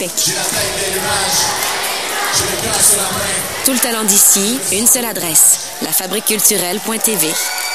Québec. Tout le talent d'ici, une seule adresse, lafabriqueculturelle.tv.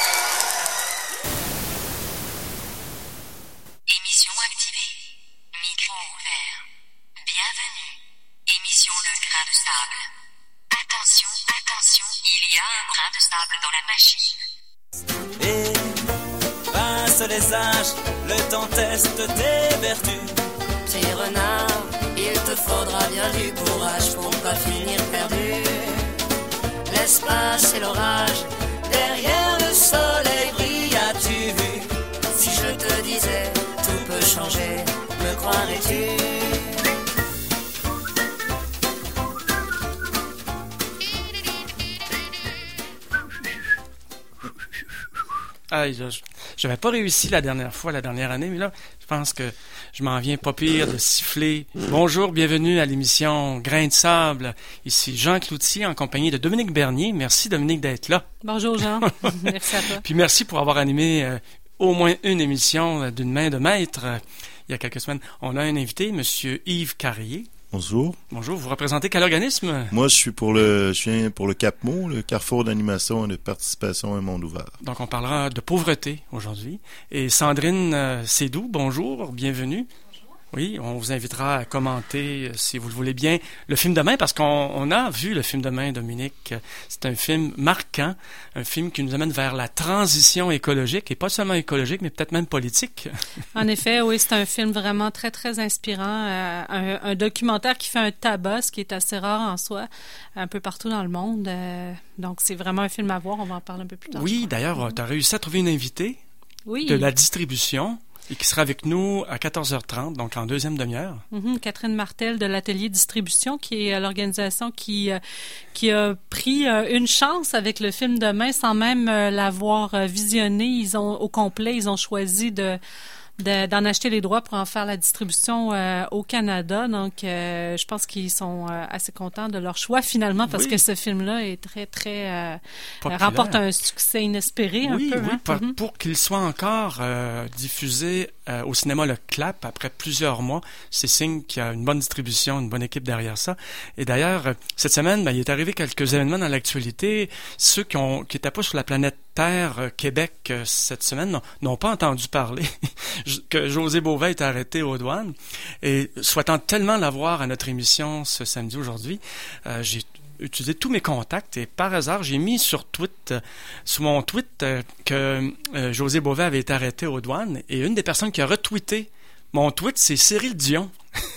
Émission activée. Micro ouvert. Bienvenue. Émission Le Grain de Sable. Attention, attention, il y a un grain de sable dans la machine. Et pince les âges, le temps teste tes vertus. Petit renard, il te faudra bien du courage pour ne pas finir perdu. L'espace et l'orage, derrière le soleil brille, as-tu vu? Si je te disais, tout peut changer, me croirais-tu? Ah, je n'avais pas réussi la dernière année, mais là, je pense que je m'en viens pas pire de siffler. Bonjour, bienvenue à l'émission Grain de Sable. Ici Jean Cloutier en compagnie de Dominique Bernier. Merci Dominique d'être là. Bonjour Jean, merci à toi. Puis merci pour avoir animé au moins une émission d'une main de maître. Il y a quelques semaines, on a un invité, Monsieur Yves Carrier. Bonjour. Bonjour, vous représentez quel organisme? Moi, je viens pour le CAPMO, le Carrefour d'animation et de participation à un monde ouvert. Donc, on parlera de pauvreté aujourd'hui. Et Sandrine Sédou, bonjour, bienvenue. Oui, on vous invitera à commenter, si vous le voulez bien, le film Demain, parce qu'on a vu le film Demain, Dominique. C'est un film marquant, un film qui nous amène vers la transition écologique, et pas seulement écologique, mais peut-être même politique. En effet, oui, c'est un film vraiment très, très inspirant, un documentaire qui fait un tabac, ce qui est assez rare en soi, un peu partout dans le monde. Donc, c'est vraiment un film à voir, on va en parler un peu plus tard. Oui, d'ailleurs, tu as réussi à trouver une invitée de la distribution. Et qui sera avec nous à 14h30, donc en deuxième demi-heure. Catherine Martel de l'Atelier Distribution, qui est l'organisation qui a pris une chance avec le film Demain sans même l'avoir visionné. Au complet, ils ont choisi d'en acheter les droits pour en faire la distribution au Canada. Donc, je pense qu'ils sont assez contents de leur choix finalement parce que ce film-là est très, très... remporte un succès inespéré un peu. Oui, pour qu'il soit encore diffusé au cinéma Le Clap après plusieurs mois, c'est signe qu'il y a une bonne distribution, une bonne équipe derrière ça. Et d'ailleurs, cette semaine, il est arrivé quelques événements dans l'actualité. Ceux qui n'étaient pas sur la planète Terre, Québec, cette semaine, n'ont pas entendu parler que José Bové est arrêté aux douanes. Et souhaitant tellement l'avoir à notre émission ce samedi aujourd'hui, j'ai utilisé tous mes contacts et par hasard, j'ai mis sur mon tweet que José Bové avait été arrêté aux douanes. Et une des personnes qui a retweeté mon tweet, c'est Cyril Dion,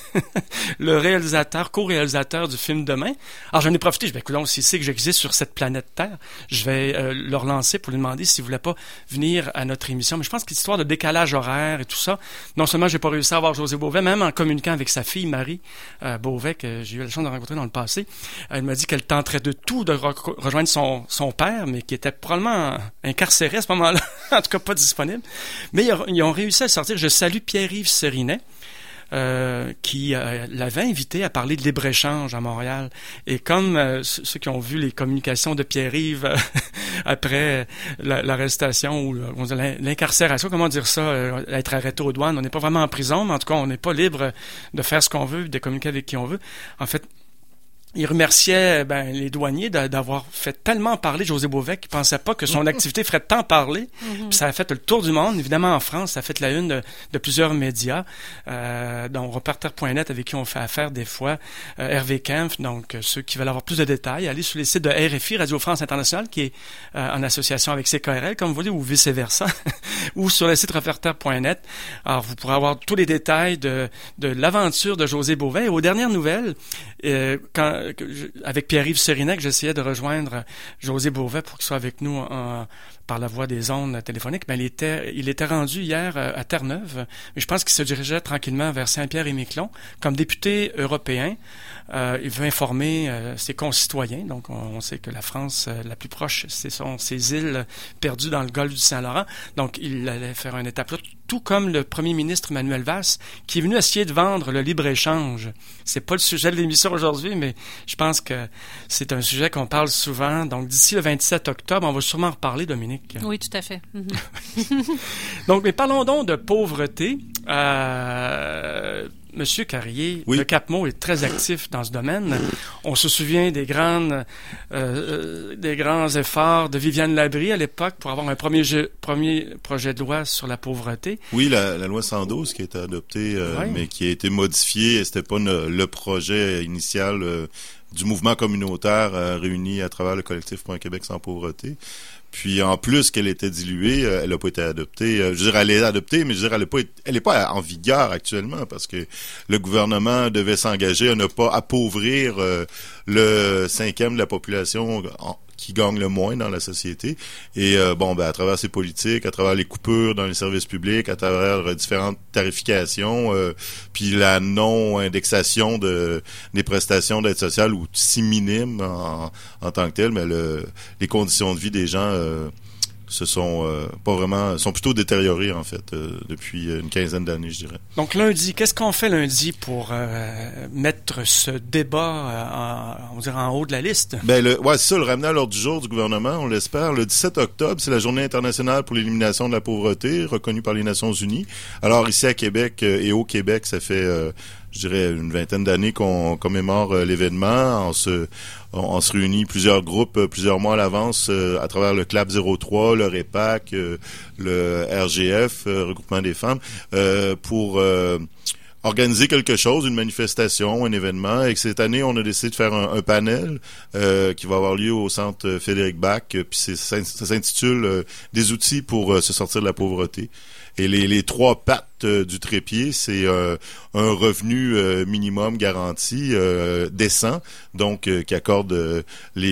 le co-réalisateur du film Demain. Alors, j'en ai profité. Je dis, écoute, s'il sait que j'existe sur cette planète Terre, je vais le relancer pour lui demander s'il voulait pas venir à notre émission. Mais je pense que l'histoire de décalage horaire et tout ça, non seulement j'ai pas réussi à avoir José Bové, même en communiquant avec sa fille, Marie Bové, que j'ai eu la chance de rencontrer dans le passé, elle m'a dit qu'elle tenterait de tout de rejoindre son père, mais qui était probablement incarcéré à ce moment-là, en tout cas pas disponible. Mais ils ont réussi à le sortir. Je salue Pierre-Yves Serinet, qui l'avait invité à parler de libre-échange à Montréal. Et comme ceux qui ont vu les communications de Pierre-Yves après l'arrestation ou l'incarcération, comment dire ça, être arrêté aux douanes, on n'est pas vraiment en prison, mais en tout cas, on n'est pas libre de faire ce qu'on veut, de communiquer avec qui on veut. En fait, il remerciait les douaniers d'avoir fait tellement parler José Bové qu'il pensait pas que son activité ferait tant parler. Puis ça a fait le tour du monde. Évidemment, en France, ça a fait la une de plusieurs médias, dont Reporter.net, avec qui on fait affaire des fois, Hervé Kempf. Donc, ceux qui veulent avoir plus de détails, allez sur les sites de RFI, Radio France Internationale, qui est en association avec CKRL, comme vous voulez, ou vice-versa, ou sur le site Reporter.net. Alors, vous pourrez avoir tous les détails de l'aventure de José Bové. Et aux dernières nouvelles, avec Pierre-Yves Serinet, que j'essayais de rejoindre José Bové pour qu'il soit avec nous par la voie des ondes téléphoniques, il était rendu hier à Terre-Neuve, mais je pense qu'il se dirigeait tranquillement vers Saint-Pierre-et-Miquelon. Comme député européen, il veut informer ses concitoyens. Donc, on sait que la France, la plus proche, ces îles perdues dans le golfe du Saint-Laurent. Donc, il allait faire une étape là, tout comme le premier ministre Manuel Valls, qui est venu essayer de vendre le libre-échange. C'est pas le sujet de l'émission aujourd'hui, mais je pense que c'est un sujet qu'on parle souvent. Donc, d'ici le 27 octobre, on va sûrement en reparler, Dominique. Oui, tout à fait. Donc, mais parlons donc de pauvreté. Monsieur Carrier, Oui. le Cap-Mo est très actif dans ce domaine. On se souvient des grands efforts de Viviane Labrie à l'époque pour avoir un premier projet de loi sur la pauvreté. Oui, la loi 112 qui a été adoptée, Oui. mais qui a été modifiée. C'était pas le projet initial du mouvement communautaire réuni à travers le collectif pour un Québec sans pauvreté. Puis en plus qu'elle était diluée, elle n'a pas été adoptée. Je veux dire, elle est adoptée, mais je veux dire, elle est pas en vigueur actuellement parce que le gouvernement devait s'engager à ne pas appauvrir le 5e de la population qui gagne le moins dans la société. Et à travers ces politiques, à travers les coupures dans les services publics, à travers différentes tarifications, puis la non-indexation des prestations d'aide sociale ou si minimes en tant que telles, mais les conditions de vie des gens sont plutôt détériorées en fait depuis une quinzaine d'années, je dirais. Donc lundi, qu'est-ce qu'on fait lundi pour mettre ce débat en haut de la liste? C'est ça, le ramener à l'ordre du jour du gouvernement, on l'espère. Le 17 octobre, c'est la Journée internationale pour l'élimination de la pauvreté, reconnue par les Nations Unies. Alors ici à Québec et au Québec, ça fait je dirais une vingtaine d'années qu'on commémore l'événement. On se réunit plusieurs groupes, plusieurs mois à l'avance, à travers le CLAP 03, le REPAC, le RGF, Regroupement des femmes, pour organiser quelque chose, une manifestation, un événement. Et que cette année, on a décidé de faire un panel qui va avoir lieu au centre Frédéric Bach. Puis ça s'intitule des outils pour se sortir de la pauvreté. Et les trois pattes du trépied, c'est un revenu minimum garanti décent, donc qui accorde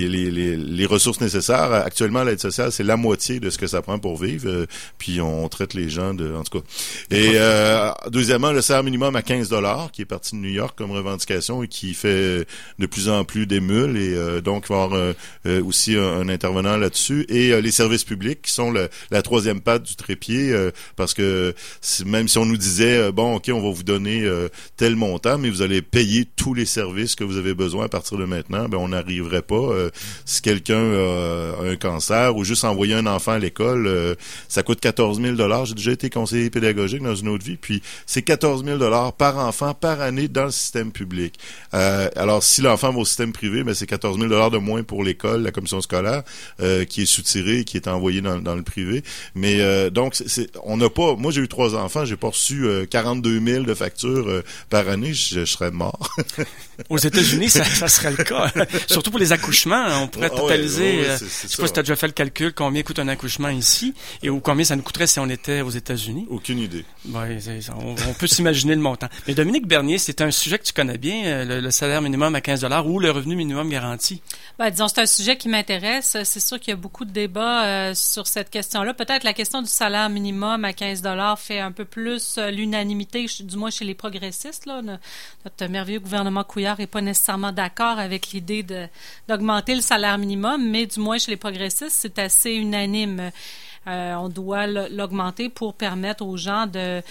les ressources nécessaires. Actuellement, l'aide sociale, c'est la moitié de ce que ça prend pour vivre. Puis on traite les gens en tout cas. Et deuxièmement, le salaire minimum à $15, qui est parti de New York comme revendication et qui fait de plus en plus d'émules. Et donc, il va y avoir aussi un intervenant là-dessus. Et les services publics, qui sont la troisième patte du trépied, parce que même si on nous disait, OK, on va vous donner tel montant, mais vous allez payer tous les services que vous avez besoin à partir de maintenant, on n'arriverait pas. Si quelqu'un a un cancer ou juste envoyer un enfant à l'école, ça coûte 14 000 $. J'ai déjà été conseiller pédagogique dans une autre vie, puis c'est 14 000 $ par enfant, par année dans le système public. Alors, si l'enfant va au système privé, c'est 14 000 $ de moins pour l'école, la commission scolaire, qui est soutirée, qui est envoyée dans le privé. Mais donc, on n'a pas... Moi, j'ai eu 3 enfants, j'ai pas reçu 42 000 de factures par année, je serais mort. Aux États-Unis, ça serait le cas. Surtout pour les accouchements, on pourrait totaliser... je sais pas si tu as déjà fait le calcul, combien coûte un accouchement ici et ou combien ça nous coûterait si on était aux États-Unis. Aucune idée. On peut s'imaginer le montant. Mais Dominique Bernier, c'est un sujet que tu connais bien, le salaire minimum à 15 $ ou le revenu minimum garanti. Disons, c'est un sujet qui m'intéresse. C'est sûr qu'il y a beaucoup de débats sur cette question-là. Peut-être la question du salaire minimum à 15 $ fait un peu plus l'unanimité, du moins chez les progressistes. Là. Notre merveilleux gouvernement Couillard n'est pas nécessairement d'accord avec l'idée d'augmenter le salaire minimum, mais du moins chez les progressistes, c'est assez unanime. On doit l'augmenter pour permettre aux gens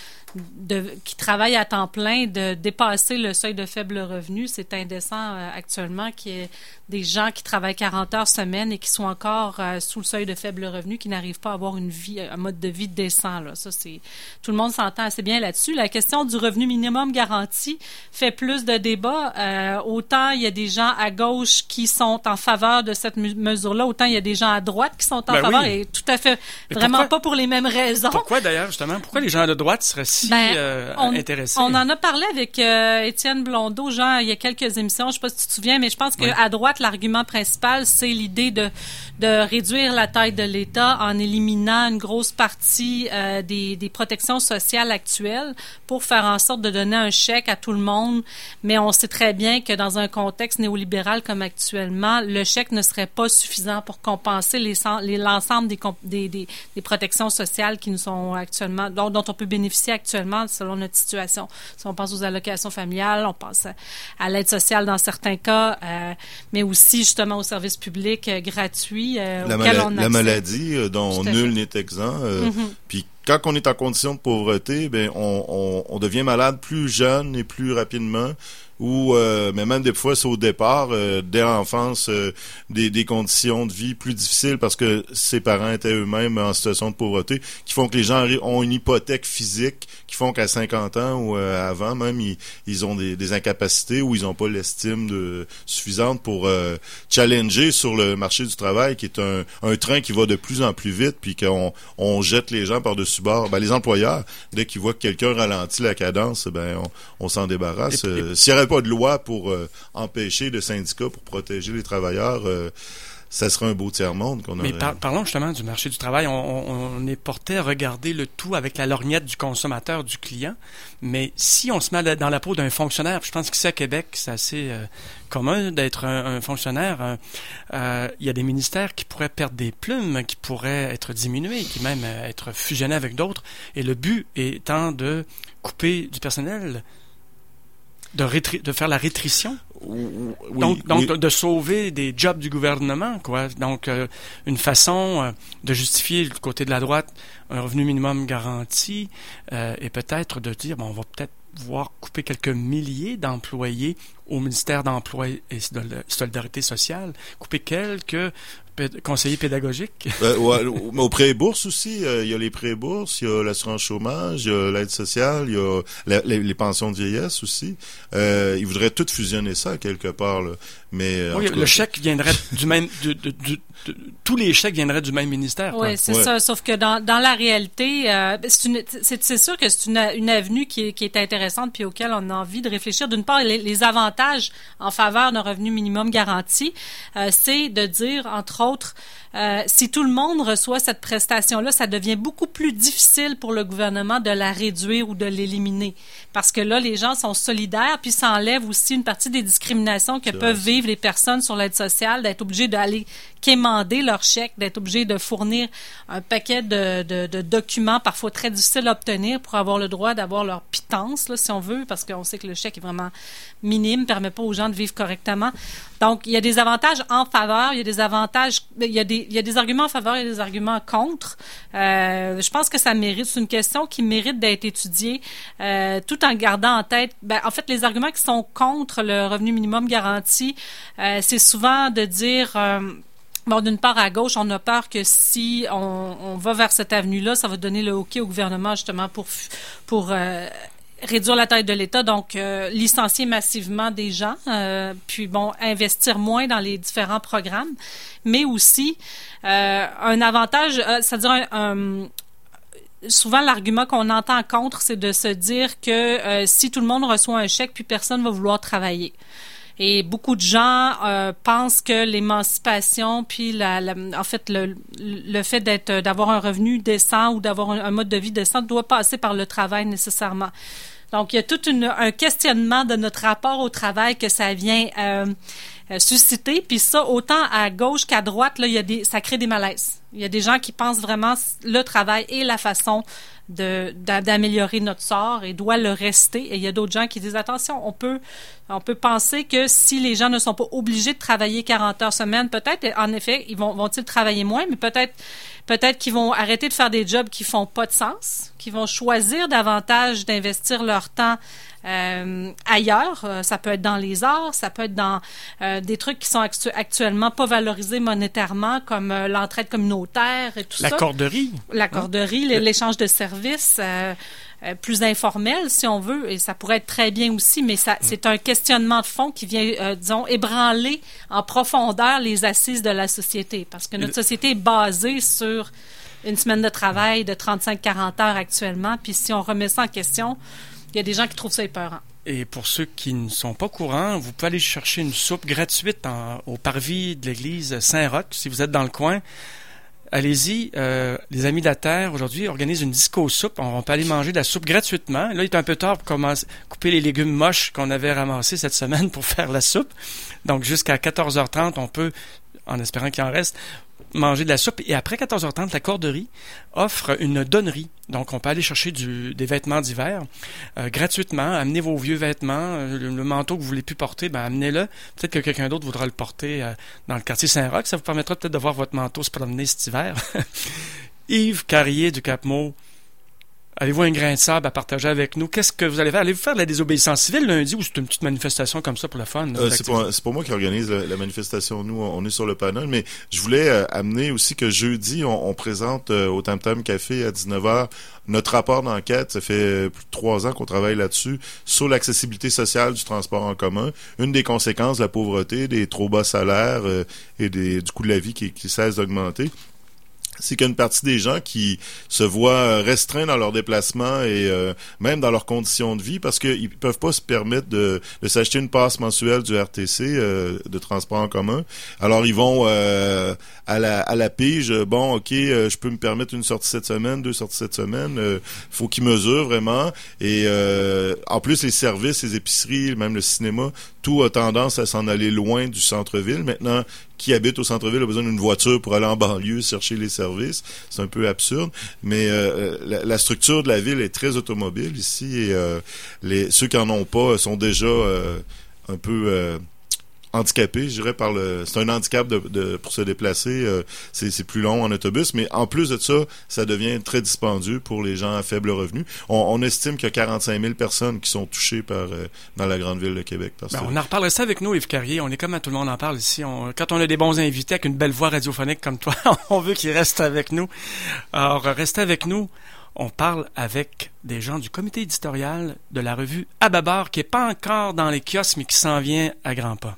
qui travaillent à temps plein de dépasser le seuil de faible revenu. C'est indécent actuellement qu'il y ait des gens qui travaillent 40 heures semaine et qui sont encore sous le seuil de faible revenu, qui n'arrivent pas à avoir un mode de vie décent. Là. Ça, tout le monde s'entend assez bien là-dessus. La question du revenu minimum garanti fait plus de débats. Autant il y a des gens à gauche qui sont en faveur de cette mesure-là, autant il y a des gens à droite qui sont en faveur, et tout à fait vraiment pas pour les mêmes raisons. Pourquoi d'ailleurs, justement? Pourquoi les gens de droite seraient si intéressés? On en a parlé avec Étienne Blondeau, il y a quelques émissions, je ne sais pas si tu te souviens, mais je pense qu'à droite, l'argument principal, c'est l'idée de réduire la taille de l'État en éliminant une grosse partie des protections sociales actuelles pour faire en sorte de donner un chèque à tout le monde. Mais on sait très bien que dans un contexte néolibéral comme actuellement, le chèque ne serait pas suffisant pour compenser l'ensemble des protections sociales qui nous sont actuellement, dont on peut bénéficier actuellement selon notre situation. Si on pense aux allocations familiales, on pense à l'aide sociale dans certains cas, mais aussi justement aux services publics gratuits auxquels on a la maladie dont nul n'est exempt. Puis quand on est en condition de pauvreté, on devient malade plus jeune et plus rapidement. ou mais même des fois c'est au départ, dès l'enfance, des conditions de vie plus difficiles parce que ses parents étaient eux-mêmes en situation de pauvreté, qui font que les gens ont une hypothèque physique, qui font qu'à 50 ans ou avant même, ils ont des incapacités ou ils n'ont pas l'estime suffisante pour challenger sur le marché du travail, qui est un train qui va de plus en plus vite, puis qu'on jette les gens par-dessus bord. Les employeurs, dès qu'ils voient que quelqu'un ralentit la cadence, on s'en débarrasse. S'il n'y avait pas de loi pour empêcher de syndicats pour protéger les travailleurs, ça serait un beau tiers-monde qu'on aurait. Mais parlons justement du marché du travail. On est porté à regarder le tout avec la lorgnette du consommateur, du client. Mais si on se met dans la peau d'un fonctionnaire, je pense qu'ici à Québec, c'est assez commun d'être un fonctionnaire. Il y a des ministères qui pourraient perdre des plumes, qui pourraient être diminués, qui même être fusionnés avec d'autres. Et le but étant de couper du personnel, de faire la rétrition. Donc de sauver des jobs du gouvernement, quoi. Donc une façon de justifier du côté de la droite un revenu minimum garanti et peut-être de dire on va peut-être voir couper quelques milliers d'employés au ministère d'Emploi et de Solidarité sociale, couper quelques conseillers pédagogiques. Mais aux prêts et bourses aussi, il y a les prêts et bourses, il y a l'assurance chômage, il y a l'aide sociale, il y a les pensions de vieillesse aussi. Ils voudraient tout fusionner ça quelque part, là. Mais oui, le chèque viendrait du même tous les chèques viendraient du même ministère. Oui, c'est ça. Sauf que dans la réalité, c'est sûr que c'est une avenue qui est intéressante puis auquel on a envie de réfléchir. D'une part, les avantages en faveur d'un revenu minimum garanti, c'est de dire, entre autres, si tout le monde reçoit cette prestation-là, ça devient beaucoup plus difficile pour le gouvernement de la réduire ou de l'éliminer. Parce que là, les gens sont solidaires, puis ça enlève aussi une partie des discriminations que peuvent vivre les personnes sur l'aide sociale, d'être obligés d'aller quémander leur chèque, d'être obligés de fournir un paquet de documents parfois très difficiles à obtenir pour avoir le droit d'avoir leur pitance, là, si on veut, parce qu'on sait que le chèque est vraiment minime, ne permet pas aux gens de vivre correctement. Donc, il y a des avantages en faveur, il y a des avantages, il y a des arguments en faveur, il y a des arguments contre. Je pense que ça mérite, c'est une question qui mérite d'être étudiée, tout en gardant en tête, en fait, les arguments qui sont contre le revenu minimum garanti, c'est souvent de dire, d'une part, à gauche, on a peur que si on va vers cette avenue-là, ça va donner le hockey au gouvernement, justement, pour réduire la taille de l'État, donc licencier massivement des gens, puis investir moins dans les différents programmes, mais aussi un avantage, c'est-à-dire souvent l'argument qu'on entend contre, c'est de se dire que si tout le monde reçoit un chèque, puis personne va vouloir travailler. Et beaucoup de gens pensent que l'émancipation, puis en fait le fait d'avoir un revenu décent ou d'avoir un mode de vie décent doit passer par le travail nécessairement. Donc il y a tout un questionnement de notre rapport au travail que ça vient susciter. Puis ça, autant à gauche qu'à droite, là, ça crée des malaises. Il y a des gens qui pensent vraiment le travail est la façon d'améliorer notre sort et doit le rester. Et il y a d'autres gens qui disent attention, on peut penser que si les gens ne sont pas obligés de travailler 40 heures semaine, peut-être, en effet, vont-ils travailler moins, mais peut-être qu'ils vont arrêter de faire des jobs qui font pas de sens, qu'ils vont choisir davantage d'investir leur temps ailleurs. Ça peut être dans les arts, ça peut être dans des trucs qui sont actuellement pas valorisés monétairement, comme l'entraide communautaire et tout ça. La corderie, l'échange de services plus informel, si on veut, et ça pourrait être très bien aussi, mais c'est un questionnement de fond qui vient, disons, ébranler en profondeur les assises de la société, parce que notre société est basée sur une semaine de travail de 35-40 heures actuellement, puis si on remet ça en question, il y a des gens qui trouvent ça épeurant. Et pour ceux qui ne sont pas courants, vous pouvez aller chercher une soupe gratuite au parvis de l'église Saint-Roch, si vous êtes dans le coin. Allez-y, les Amis de la Terre, aujourd'hui, organisent une disco-soupe. On peut aller manger de la soupe gratuitement. Là, il est un peu tard pour couper les légumes moches qu'on avait ramassés cette semaine pour faire la soupe. Donc, jusqu'à 14h30, on peut, en espérant qu'il en reste, manger de la soupe. Et après 14h30, la corderie offre une donnerie. Donc, on peut aller chercher des vêtements d'hiver gratuitement. Amenez vos vieux vêtements. Le manteau que vous ne voulez plus porter, amenez-le. Peut-être que quelqu'un d'autre voudra le porter dans le quartier Saint-Roch. Ça vous permettra peut-être de voir votre manteau se promener cet hiver. Yves Carrier du Cap-Maux Avez-vous un grain de sable à partager avec nous? Qu'est-ce que vous allez faire? Allez-vous faire de la désobéissance civile lundi ou c'est une petite manifestation comme ça pour le fun? C'est pas moi qui organise la manifestation. Nous, on est sur le panel, mais je voulais amener aussi que jeudi, on présente au Tam Tam Café à 19h notre rapport d'enquête. Ça fait plus de 3 ans qu'on travaille là-dessus, sur l'accessibilité sociale du transport en commun. Une des conséquences de la pauvreté, des trop bas salaires et du coût de la vie qui cesse d'augmenter, c'est qu'il y a une partie des gens qui se voient restreints dans leurs déplacements et même dans leurs conditions de vie parce qu'ils peuvent pas se permettre de s'acheter une passe mensuelle du RTC de transport en commun. Alors ils vont à la pige, bon ok, je peux me permettre une sortie cette semaine, 2 sorties cette semaine, faut qu'ils mesurent vraiment et en plus les services, les épiceries, même le cinéma, tout a tendance à s'en aller loin du centre-ville. Maintenant, qui habite au centre-ville a besoin d'une voiture pour aller en banlieue chercher les services. C'est un peu absurde, mais la structure de la ville est très automobile ici et ceux qui en ont pas sont déjà un peu handicapés, je dirais, c'est un handicap pour se déplacer, c'est plus long en autobus, mais en plus de ça, ça devient très dispendieux pour les gens à faible revenu. On estime qu'il y a 45 000 personnes qui sont touchées dans la grande ville de Québec. On en reparlerait ça avec nous, Yves Carrier. On est comme tout le monde en parle ici. Quand on a des bons invités avec une belle voix radiophonique comme toi, on veut qu'ils restent avec nous. Alors, restez avec nous. On parle avec des gens du comité éditorial de la revue À Babar, qui n'est pas encore dans les kiosques, mais qui s'en vient à grands pas.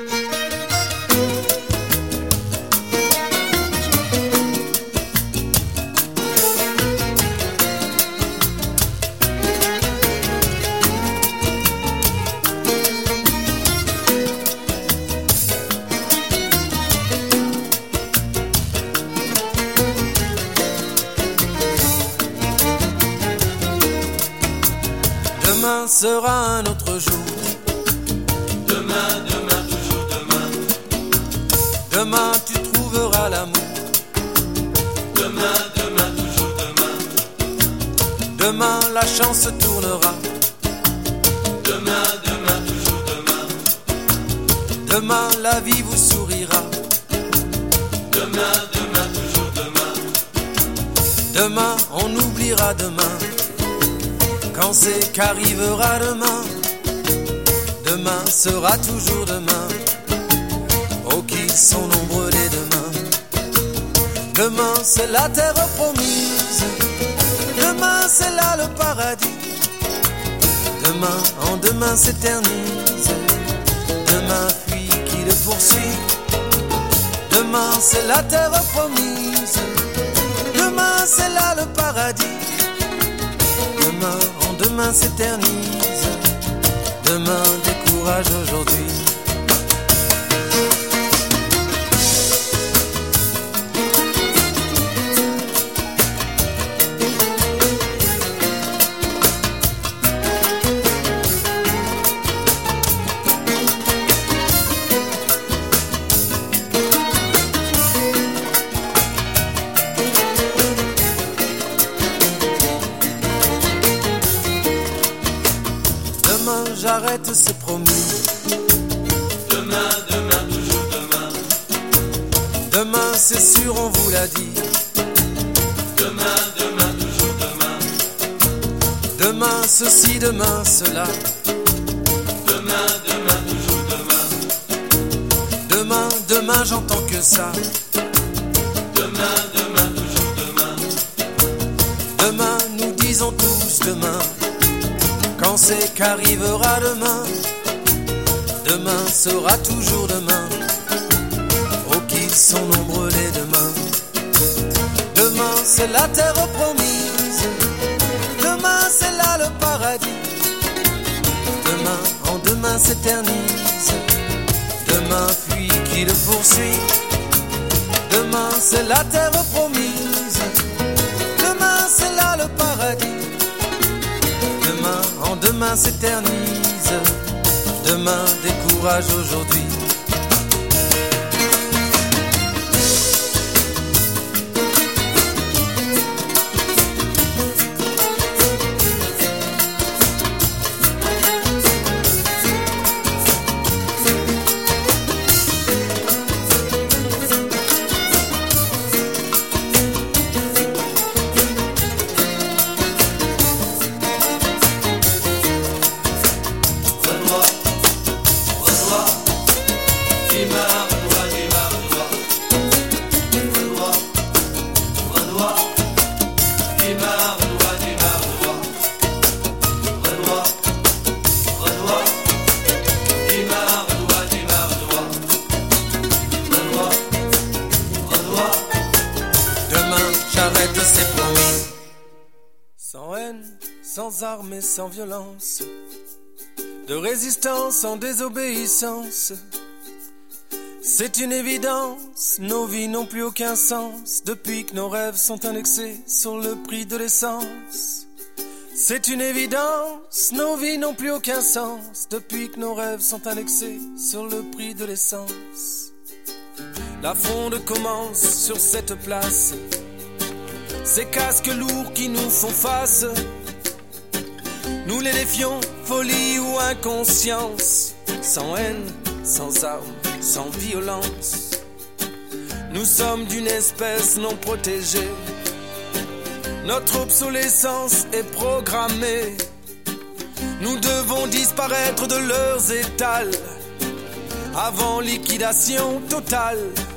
Demain sera un autre jour. Demain, demain, toujours demain. Demain tu trouveras l'amour. Demain, demain, toujours demain. Demain la chance se tournera. Demain, demain, toujours demain. Demain la vie vous sourira. Demain, demain, toujours demain. Demain on oubliera demain. Quand c'est qu'arrivera demain, demain sera toujours demain. Oh qu'ils sont nombreux les demain. Demain c'est la terre promise. Demain c'est là le paradis. Demain en demain s'éternise. Demain fuit qui le poursuit. Demain c'est la terre promise. Demain c'est là le paradis. Demain en demain s'éternise. Demain décourage aujourd'hui. J'arrête, c'est promis. Demain, demain, toujours demain. Demain, c'est sûr, on vous l'a dit. Demain, demain, toujours demain. Demain, ceci, demain, cela. Demain, demain, toujours demain. Demain, demain, j'entends que ça. Demain, demain, toujours demain. Demain, nous disons tous demain. Quand c'est qu'arrivera demain, demain sera toujours demain. Oh qu'ils sont nombreux les demain. Demain c'est la terre promise. Demain c'est là le paradis. Demain en demain s'éternise. Demain fuit qui le poursuit. Demain c'est la terre promise. Demain c'est là le paradis. Demain en demain s'éternise. Demain décourage aujourd'hui. Sans armes et sans violence, de résistance en désobéissance. C'est une évidence, nos vies n'ont plus aucun sens depuis que nos rêves sont indexés sur le prix de l'essence. C'est une évidence, nos vies n'ont plus aucun sens depuis que nos rêves sont indexés sur le prix de l'essence. La fronde commence sur cette place, ces casques lourds qui nous font face. Nous les défions, folie ou inconscience, sans haine, sans armes, sans violence. Nous sommes d'une espèce non protégée. Notre obsolescence est programmée. Nous devons disparaître de leurs étals avant liquidation totale.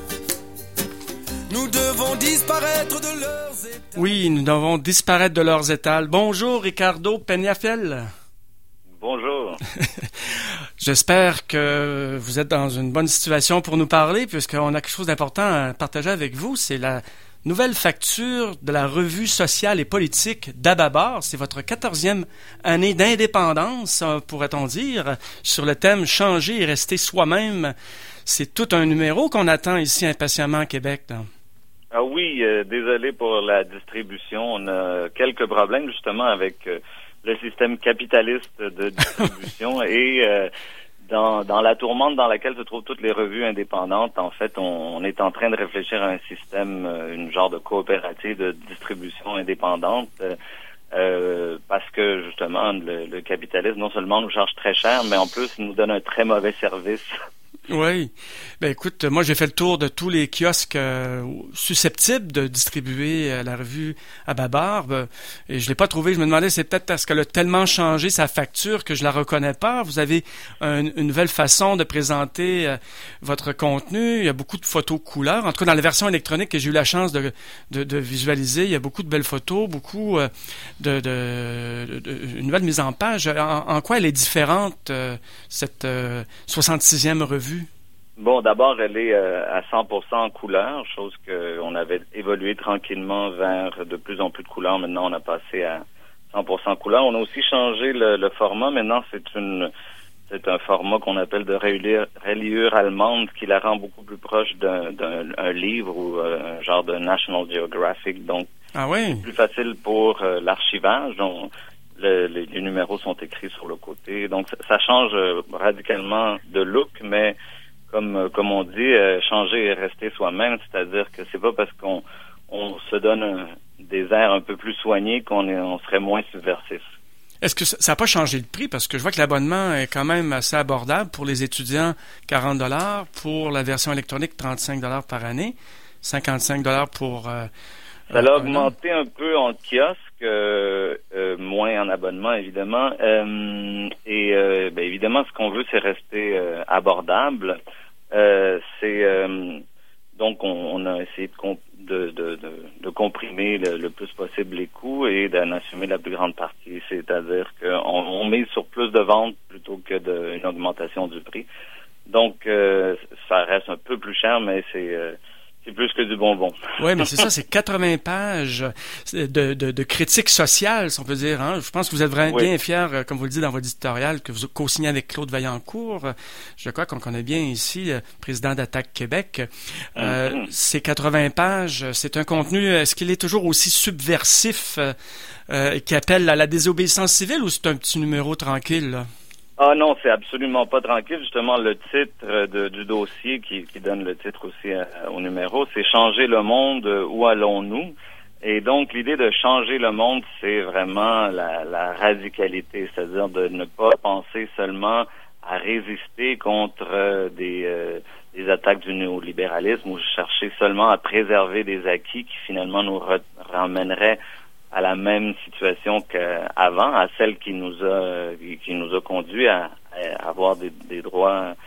Nous devons disparaître de leurs étals. Oui, nous devons disparaître de leurs étals. Bonjour, Ricardo Peñafiel. Bonjour. J'espère que vous êtes dans une bonne situation pour nous parler, puisqu'on a quelque chose d'important à partager avec vous. C'est la nouvelle facture de la revue sociale et politique d'Ababar. C'est votre 14e année d'indépendance, pourrait-on dire, sur le thème « Changer et rester soi-même ». C'est tout un numéro qu'on attend ici impatiemment à Québec, là. Ah oui, désolé pour la distribution. On a quelques problèmes justement avec le système capitaliste de distribution et dans la tourmente dans laquelle se trouvent toutes les revues indépendantes. En fait, on est en train de réfléchir à un système, une genre de coopérative de distribution indépendante parce que justement le capitalisme non seulement nous charge très cher, mais en plus il nous donne un très mauvais service. Oui. Ben écoute, moi j'ai fait le tour de tous les kiosques susceptibles de distribuer la revue Ababar et je l'ai pas trouvé. Je me demandais, c'est peut-être parce qu'elle a tellement changé sa facture que je la reconnais pas. Vous avez une nouvelle façon de présenter votre contenu. Il y a beaucoup de photos couleurs. En tout cas, dans la version électronique que j'ai eu la chance de visualiser, il y a beaucoup de belles photos, beaucoup une nouvelle mise en page. En quoi elle est différente, cette 66e revue? Bon, d'abord, elle est à 100% en couleur, chose qu'on avait évolué tranquillement vers de plus en plus de couleurs. Maintenant, on a passé à 100% couleur. On a aussi changé le format. Maintenant, c'est un format qu'on appelle de reliure allemande qui la rend beaucoup plus proche d'un livre ou un genre de National Geographic. Donc, c'est plus facile pour l'archivage. Les numéros sont écrits sur le côté. Donc, ça change radicalement de look, mais comme on dit, changer et rester soi-même, c'est-à-dire que c'est pas parce qu'on se donne des airs un peu plus soignés qu'on serait moins subversif. Est-ce que ça n'a pas changé le prix? Parce que je vois que l'abonnement est quand même assez abordable. Pour les étudiants, 40 $. Pour la version électronique, 35 $ par année. 55 $ pour... ça a augmenté un peu en kiosque, moins en abonnement, évidemment. Évidemment, ce qu'on veut, c'est rester abordable. Donc, on a essayé de comprimer le plus possible les coûts et d'en assumer la plus grande partie. C'est-à-dire qu'on mise sur plus de ventes plutôt que d'une augmentation du prix. Donc, ça reste un peu plus cher, mais c'est plus que du bonbon. Oui, mais c'est ça, c'est 80 pages de critiques sociales, si on peut dire. Hein? Je pense que vous êtes vraiment bien fiers, comme vous le dites dans votre éditorial, que vous co-signez avec Claude Vaillancourt. Je crois qu'on connaît bien ici, président d'Attaque Québec. Ces 80 pages, c'est un contenu, est-ce qu'il est toujours aussi subversif qui appelle à la désobéissance civile ou c'est un petit numéro tranquille, là? Ah non, c'est absolument pas tranquille. Justement, le titre du dossier qui donne le titre aussi au numéro, c'est « Changer le monde, où allons-nous ?» Et donc, l'idée de changer le monde, c'est vraiment la radicalité, c'est-à-dire de ne pas penser seulement à résister contre des attaques du néolibéralisme ou chercher seulement à préserver des acquis qui finalement nous ramèneraient à la même situation qu'avant, à celle qui nous a conduit à avoir des droits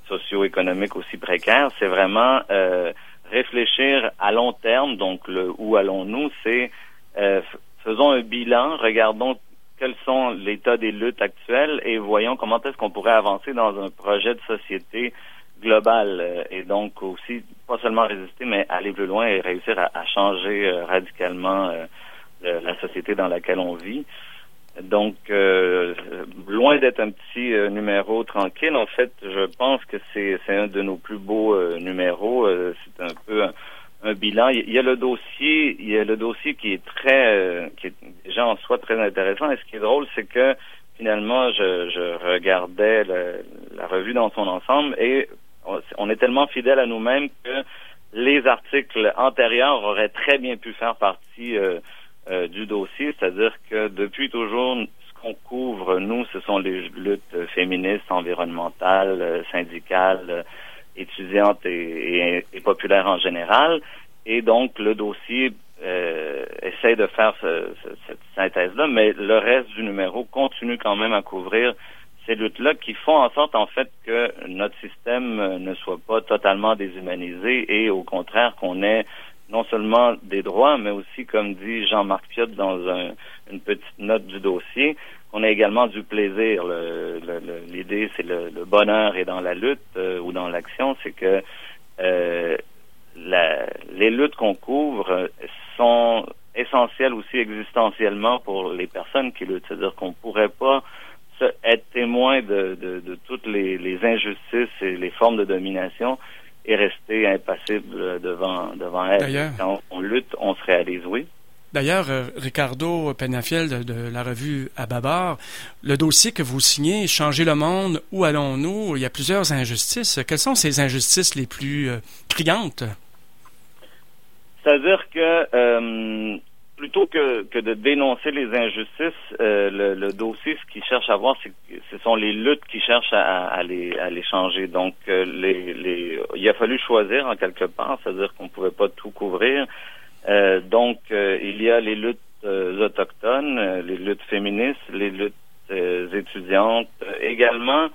socio-économique aussi précaire. C'est vraiment réfléchir à long terme. Donc, le où allons-nous, c'est faisons un bilan, regardons quels sont l'état des luttes actuelles et voyons comment est-ce qu'on pourrait avancer dans un projet de société global et donc aussi pas seulement résister, mais aller plus loin et réussir à changer radicalement la société dans laquelle on vit. Donc, loin d'être un petit numéro tranquille, en fait, je pense que c'est un de nos plus beaux numéros. C'est un peu un bilan. Il y a le dossier qui est qui est déjà en soi très intéressant. Et ce qui est drôle, c'est que finalement, je regardais la revue dans son ensemble et on est tellement fidèles à nous-mêmes que les articles antérieurs auraient très bien pu faire partie du dossier, c'est-à-dire que depuis toujours, ce qu'on couvre, nous, ce sont les luttes féministes, environnementales, syndicales, étudiantes et populaires en général. Et donc, le dossier essaie de faire cette synthèse-là, mais le reste du numéro continue quand même à couvrir ces luttes-là qui font en sorte, en fait, que notre système ne soit pas totalement déshumanisé et, au contraire, qu'on ait non seulement des droits, mais aussi, comme dit Jean-Marc Piot dans une petite note du dossier, qu'on ait également du plaisir. L'idée, c'est le bonheur est dans la lutte ou dans l'action, c'est que les luttes qu'on couvre sont essentielles aussi existentiellement pour les personnes qui luttent. C'est-à-dire qu'on pourrait pas être témoin de toutes les injustices et les formes de domination et rester impassible devant elle. D'ailleurs, quand on lutte, on se réalise, oui. D'ailleurs, Ricardo Penafiel de la revue À Babar, le dossier que vous signez, Changer le monde, où allons-nous? Il y a plusieurs injustices. Quelles sont ces injustices les plus criantes? C'est-à-dire que plutôt que de dénoncer les injustices, le dossier, ce qu'il cherche à voir, ce sont les luttes qui cherchent à les changer. Donc, il a fallu choisir en quelque part, c'est-à-dire qu'on pouvait pas tout couvrir. Donc, il y a les luttes autochtones, les luttes féministes, les luttes étudiantes, également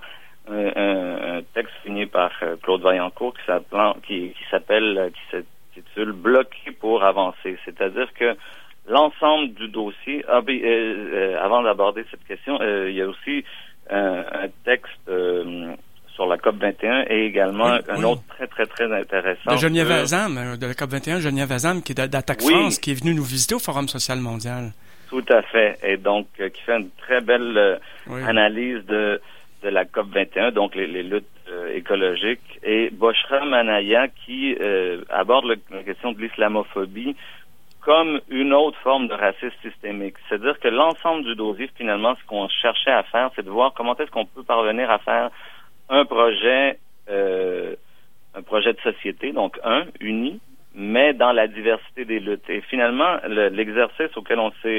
un texte signé par Claude Vaillancourt qui s'intitule Bloquer pour avancer. C'est-à-dire que l'ensemble du dossier, avant d'aborder cette question, il y a aussi un texte sur la COP21 et également un autre très, très, très intéressant. De Geneviève Azam, de la COP21, Geneviève Azam, qui est d'Attaque France, qui est venue nous visiter au Forum social mondial. Tout à fait. Et donc, qui fait une très belle analyse de la COP21, donc les luttes écologiques. Et Boshra Manaya, qui aborde la question de l'islamophobie comme une autre forme de racisme systémique. C'est-à-dire que l'ensemble du dossier, finalement, ce qu'on cherchait à faire, c'est de voir comment est-ce qu'on peut parvenir à faire un projet de société, donc uni, mais dans la diversité des luttes. Et finalement, l'exercice auquel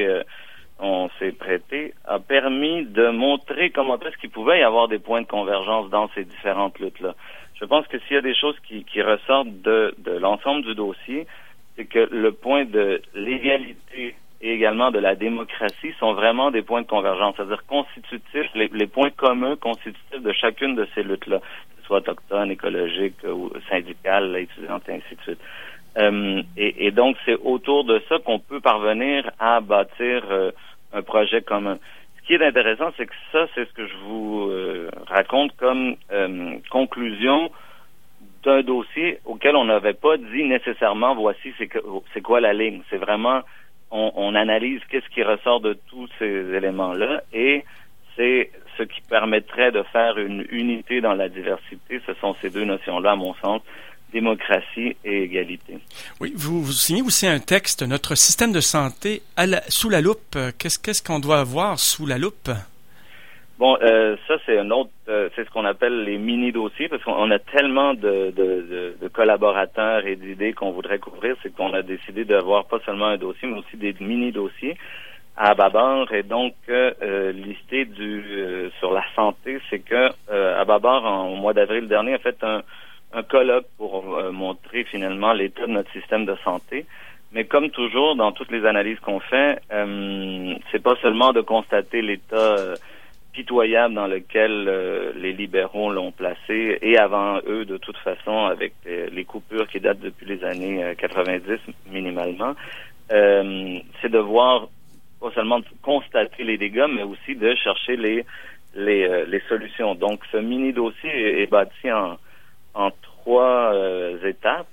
on s'est prêté a permis de montrer comment est-ce qu'il pouvait y avoir des points de convergence dans ces différentes luttes-là. Je pense que s'il y a des choses qui ressortent de l'ensemble du dossier, c'est que le point de l'égalité et également de la démocratie sont vraiment des points de convergence, c'est-à-dire constitutifs, les points communs constitutifs de chacune de ces luttes-là, que ce soit autochtone, écologique, ou syndicale, étudiante, et ainsi de suite. Et donc, c'est autour de ça qu'on peut parvenir à bâtir un projet commun. Ce qui est intéressant, c'est que ça, c'est ce que je vous raconte comme conclusion d'un dossier auquel on n'avait pas dit nécessairement voici c'est quoi la ligne. C'est vraiment on analyse qu'est-ce qui ressort de tous ces éléments-là et c'est ce qui permettrait de faire une unité dans la diversité. Ce sont ces deux notions-là, à mon sens, démocratie et égalité. Oui, vous signez aussi un texte, notre système de santé sous la loupe. Qu'est-ce qu'on doit voir sous la loupe? Bon, ça c'est un autre, c'est ce qu'on appelle les mini-dossiers, parce qu'on a tellement de collaborateurs et d'idées qu'on voudrait couvrir, c'est qu'on a décidé d'avoir pas seulement un dossier, mais aussi des mini-dossiers à Babar. Et donc, l'idée sur la santé, c'est que à Babar, au mois d'avril dernier, a fait un colloque pour montrer finalement l'état de notre système de santé. Mais comme toujours, dans toutes les analyses qu'on fait, c'est pas seulement de constater l'état pitoyable dans lequel les libéraux l'ont placé, et avant eux, de toute façon, avec les coupures qui datent depuis les années 90 minimalement, c'est de voir, pas seulement de constater les dégâts, mais aussi de chercher les solutions. Donc, ce mini-dossier est bâti en 3 étapes,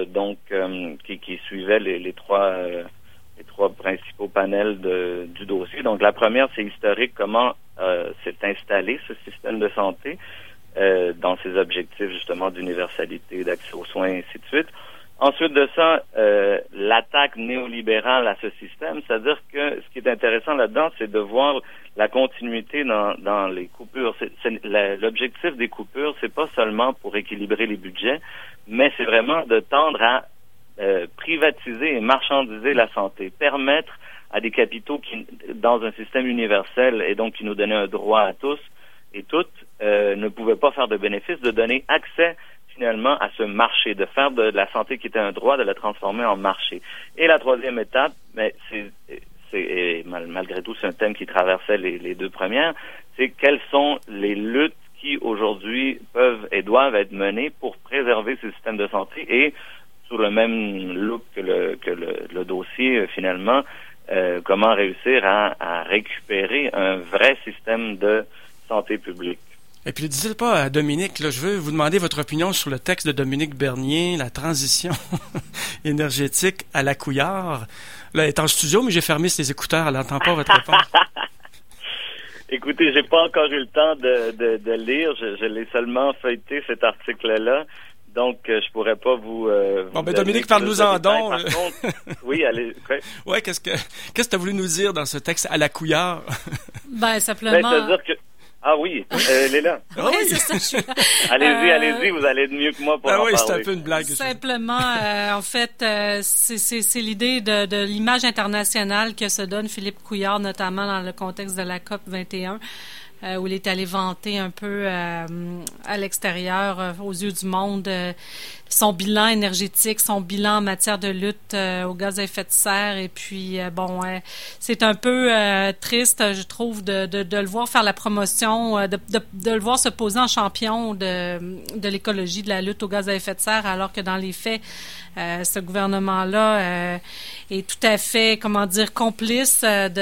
qui suivaient les trois principaux panels du dossier. Donc, la première, c'est historique, comment s'est installé ce système de santé dans ses objectifs, justement, d'universalité, d'accès aux soins, et ainsi de suite. Ensuite de ça, l'attaque néolibérale à ce système, c'est-à-dire que ce qui est intéressant là-dedans, c'est de voir la continuité dans les coupures. L'objectif des coupures, c'est pas seulement pour équilibrer les budgets, mais c'est vraiment de tendre à privatiser et marchandiser la santé, permettre à des capitaux qui, dans un système universel et donc qui nous donnait un droit à tous et toutes, ne pouvaient pas faire de bénéfices, de donner accès finalement à ce marché, de faire de la santé qui était un droit, de la transformer en marché. Et la troisième étape, mais malgré tout, c'est un thème qui traversait les 2 premières, c'est quelles sont les luttes qui aujourd'hui peuvent et doivent être menées pour préserver ce système de santé, et sous le même look que le dossier finalement, comment réussir à récupérer un vrai système de santé publique. Et puis, dites-le pas à Dominique, là, je veux vous demander votre opinion sur le texte de Dominique Bernier, la transition énergétique à la Couillard. Là, elle est en studio, mais j'ai fermé ses écouteurs, elle n'entend pas votre réponse. Écoutez, j'ai pas encore eu le temps de lire, je l'ai seulement feuilleté, cet article-là. Donc, je pourrais pas vous... bon, ben Dominique, parle-nous-en donc. Par contre, oui, allez. Ouais, qu'est-ce que tu as voulu nous dire dans ce texte à la Couillard? Ben, simplement... c'est-à-dire que... Ah oui, elle est là. Oui, c'est ça, je suis là. Allez-y, vous allez être mieux que moi pour en parler. C'est un peu une blague. Simplement, en fait, c'est l'idée de l'image internationale que se donne Philippe Couillard, notamment dans le contexte de la COP 21. Où il est allé vanter un peu à l'extérieur, aux yeux du monde, son bilan énergétique, son bilan en matière de lutte aux gaz à effet de serre. Et puis, c'est un peu triste, je trouve, de le voir faire la promotion, de le voir se poser en champion de l'écologie, de la lutte aux gaz à effet de serre, alors que dans les faits, ce gouvernement-là est tout à fait, complice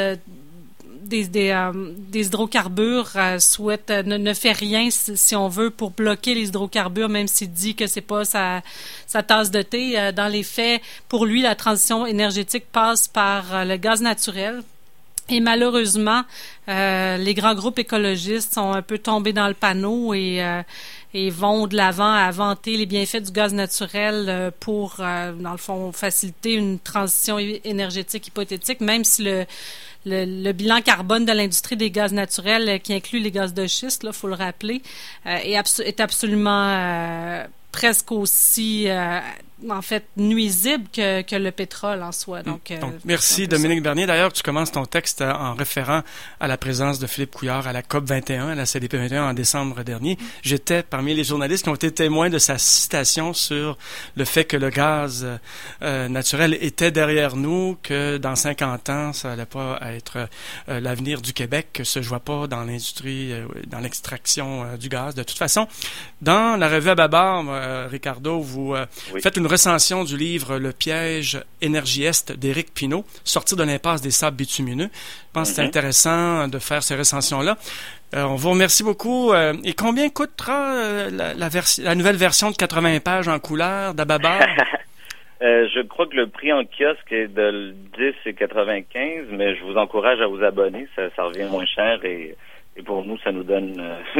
des hydrocarbures, ne fait rien, si on veut, pour bloquer les hydrocarbures, même s'il dit que c'est pas sa tasse de thé. Dans les faits, pour lui, la transition énergétique passe par le gaz naturel. Et malheureusement, les grands groupes écologistes sont un peu tombés dans le panneau et vont de l'avant à vanter les bienfaits du gaz naturel pour, dans le fond, faciliter une transition énergétique hypothétique, même si le bilan carbone de l'industrie des gaz naturels, qui inclut les gaz de schiste, là, faut le rappeler, est absolument presque aussi nuisible que le pétrole en soi. Donc merci Dominique Bernier. D'ailleurs, tu commences ton texte en référant à la présence de Philippe Couillard à la COP 21, à la CDP 21 en décembre dernier. J'étais parmi les journalistes qui ont été témoins de sa citation sur le fait que le gaz naturel était derrière nous, que dans 50 ans, ça allait pas être l'avenir du Québec, que se joue pas dans l'industrie, dans l'extraction du gaz. De toute façon, dans la revue à Babar, Ricardo, vous faites une recension du livre Le piège Énergie-Est d'Éric Pinault, Sortir de l'impasse des sables bitumineux. Je pense que c'est intéressant de faire ces recensions-là. On vous remercie beaucoup. Et combien coûtera la nouvelle version de 80 pages en couleur d'Ababar? Je crois que le prix en kiosque est de 10,95, mais je vous encourage à vous abonner. Ça revient moins cher et pour nous, ça nous donne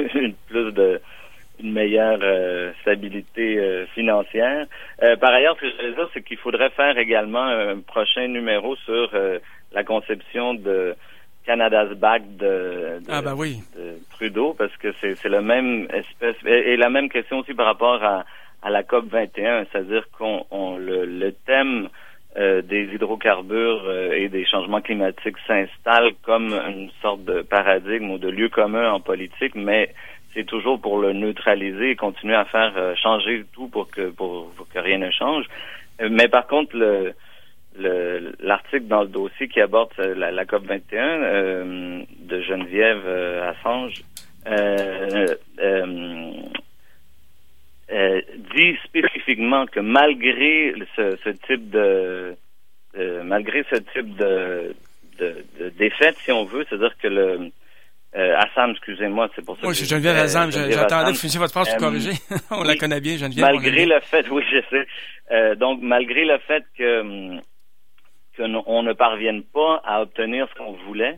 une meilleure stabilité financière. Par ailleurs, ce que je veux dire, c'est qu'il faudrait faire également un prochain numéro sur la conception de Canada's Back de Trudeau, parce que c'est la même espèce et la même question aussi par rapport à la COP 21, c'est-à-dire le thème des hydrocarbures et des changements climatiques s'installe comme une sorte de paradigme ou de lieu commun en politique, mais c'est toujours pour le neutraliser et continuer à faire changer tout pour que rien ne change. Mais par contre, l'article dans le dossier qui aborde la COP21 de Geneviève Assange dit spécifiquement que malgré ce type de défaite, si on veut, c'est-à-dire que Assam, excusez-moi, c'est pour ça. Oui, c'est Geneviève Assam. J'attendais de finir votre phrase pour corriger. On la connaît bien, Geneviève. Malgré le fait, oui, je sais. Donc, malgré le fait que on ne parvienne pas à obtenir ce qu'on voulait,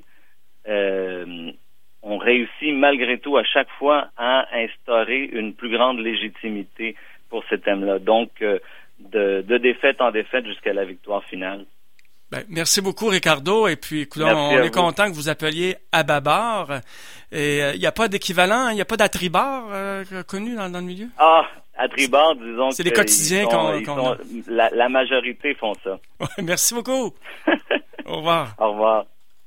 on réussit malgré tout à chaque fois à instaurer une plus grande légitimité pour ce thème-là. Donc, de défaite en défaite jusqu'à la victoire finale. Ben, merci beaucoup, Ricardo. Et puis, écoute, on est content que vous appeliez Ababar. Et il n'y a pas d'équivalent, il n'y a pas d'attribar connu dans le milieu? Ah, attribar, disons c'est les quotidiens qu'on a. La majorité font ça. Ouais, merci beaucoup. Au revoir. Au revoir.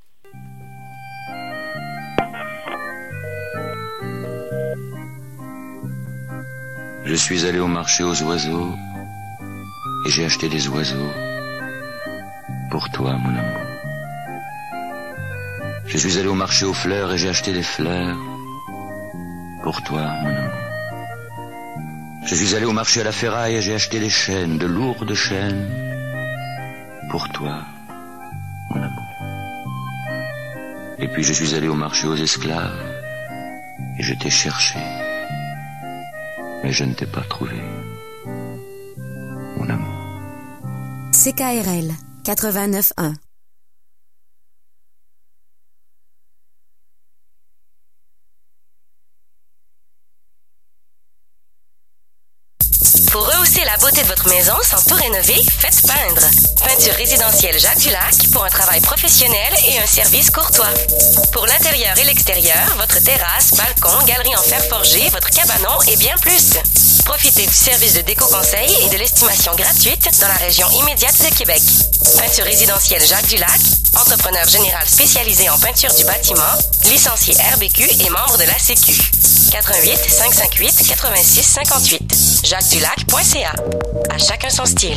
Je suis allé au marché aux oiseaux et j'ai acheté des oiseaux pour toi, mon amour. Je suis allé au marché aux fleurs et j'ai acheté des fleurs pour toi, mon amour. Je suis allé au marché à la ferraille et j'ai acheté des chaînes, de lourdes chaînes pour toi, mon amour. Et puis je suis allé au marché aux esclaves et je t'ai cherché, mais je ne t'ai pas trouvé, mon amour. CKRL 89.1. Pour rehausser la beauté de votre maison sans tout rénover, faites peindre. Peinture résidentielle Jacques Dulac pour un travail professionnel et un service courtois. Pour l'intérieur et l'extérieur, votre terrasse, balcon, galerie en fer forgé, votre cabanon et bien plus. Profitez du service de déco-conseil et de l'estimation gratuite dans la région immédiate de Québec. Peinture résidentielle Jacques Dulac, entrepreneur général spécialisé en peinture du bâtiment, licencié RBQ et membre de la Sécu. 88 558 86 58. JacquesDulac.ca. À chacun son style.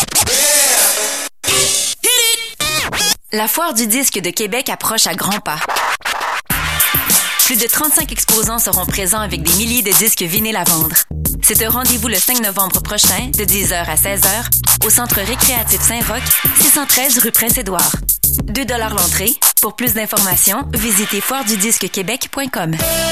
La foire du disque de Québec approche à grands pas. Plus de 35 exposants seront présents avec des milliers de disques vinyles à vendre. C'est un rendez-vous le 5 novembre prochain, de 10h à 16h, au Centre récréatif Saint-Roch, 613 rue Prince-Édouard. 2 $ l'entrée. Pour plus d'informations, visitez foiredudisquequebec.com.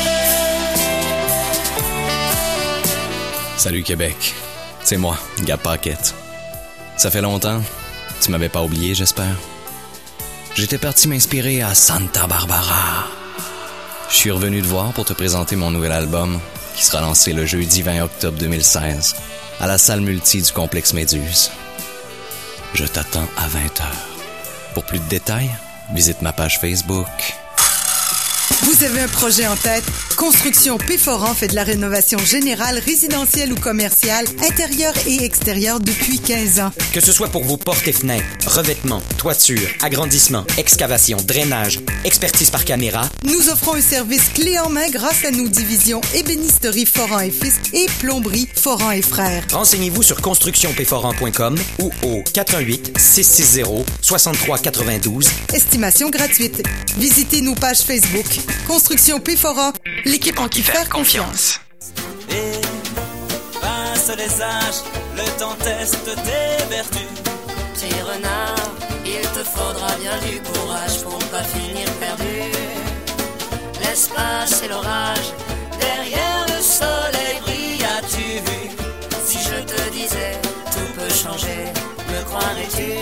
Salut Québec, c'est moi, Gab Paquette. Ça fait longtemps, tu m'avais pas oublié, j'espère. J'étais parti m'inspirer à Santa Barbara. Je suis revenu te voir pour te présenter mon nouvel album, qui sera lancé le jeudi 20 octobre 2016, à la salle multi du complexe Méduse. Je t'attends à 20h. Pour plus de détails, visite ma page Facebook. Vous avez un projet en tête? Construction Péforan fait de la rénovation générale, résidentielle ou commerciale, intérieure et extérieure depuis 15 ans. Que ce soit pour vos portes et fenêtres, revêtements, toitures, agrandissements, excavation, drainage, expertise par caméra, nous offrons un service clé en main grâce à nos divisions ébénisterie Foran et Fils et plomberie Foran et Frères. Renseignez-vous sur constructionpforan.com ou au 418 660 6392. Estimation gratuite. Visitez nos pages Facebook. Construction Péforan, l'équipe en qui faire confiance. Et passe les âges, le temps teste tes vertus. Petit renard, il te faudra bien du courage pour ne pas finir perdu. L'espace et l'orage, derrière le soleil brille, as-tu vu? Si je te disais, tout peut changer, me croirais-tu?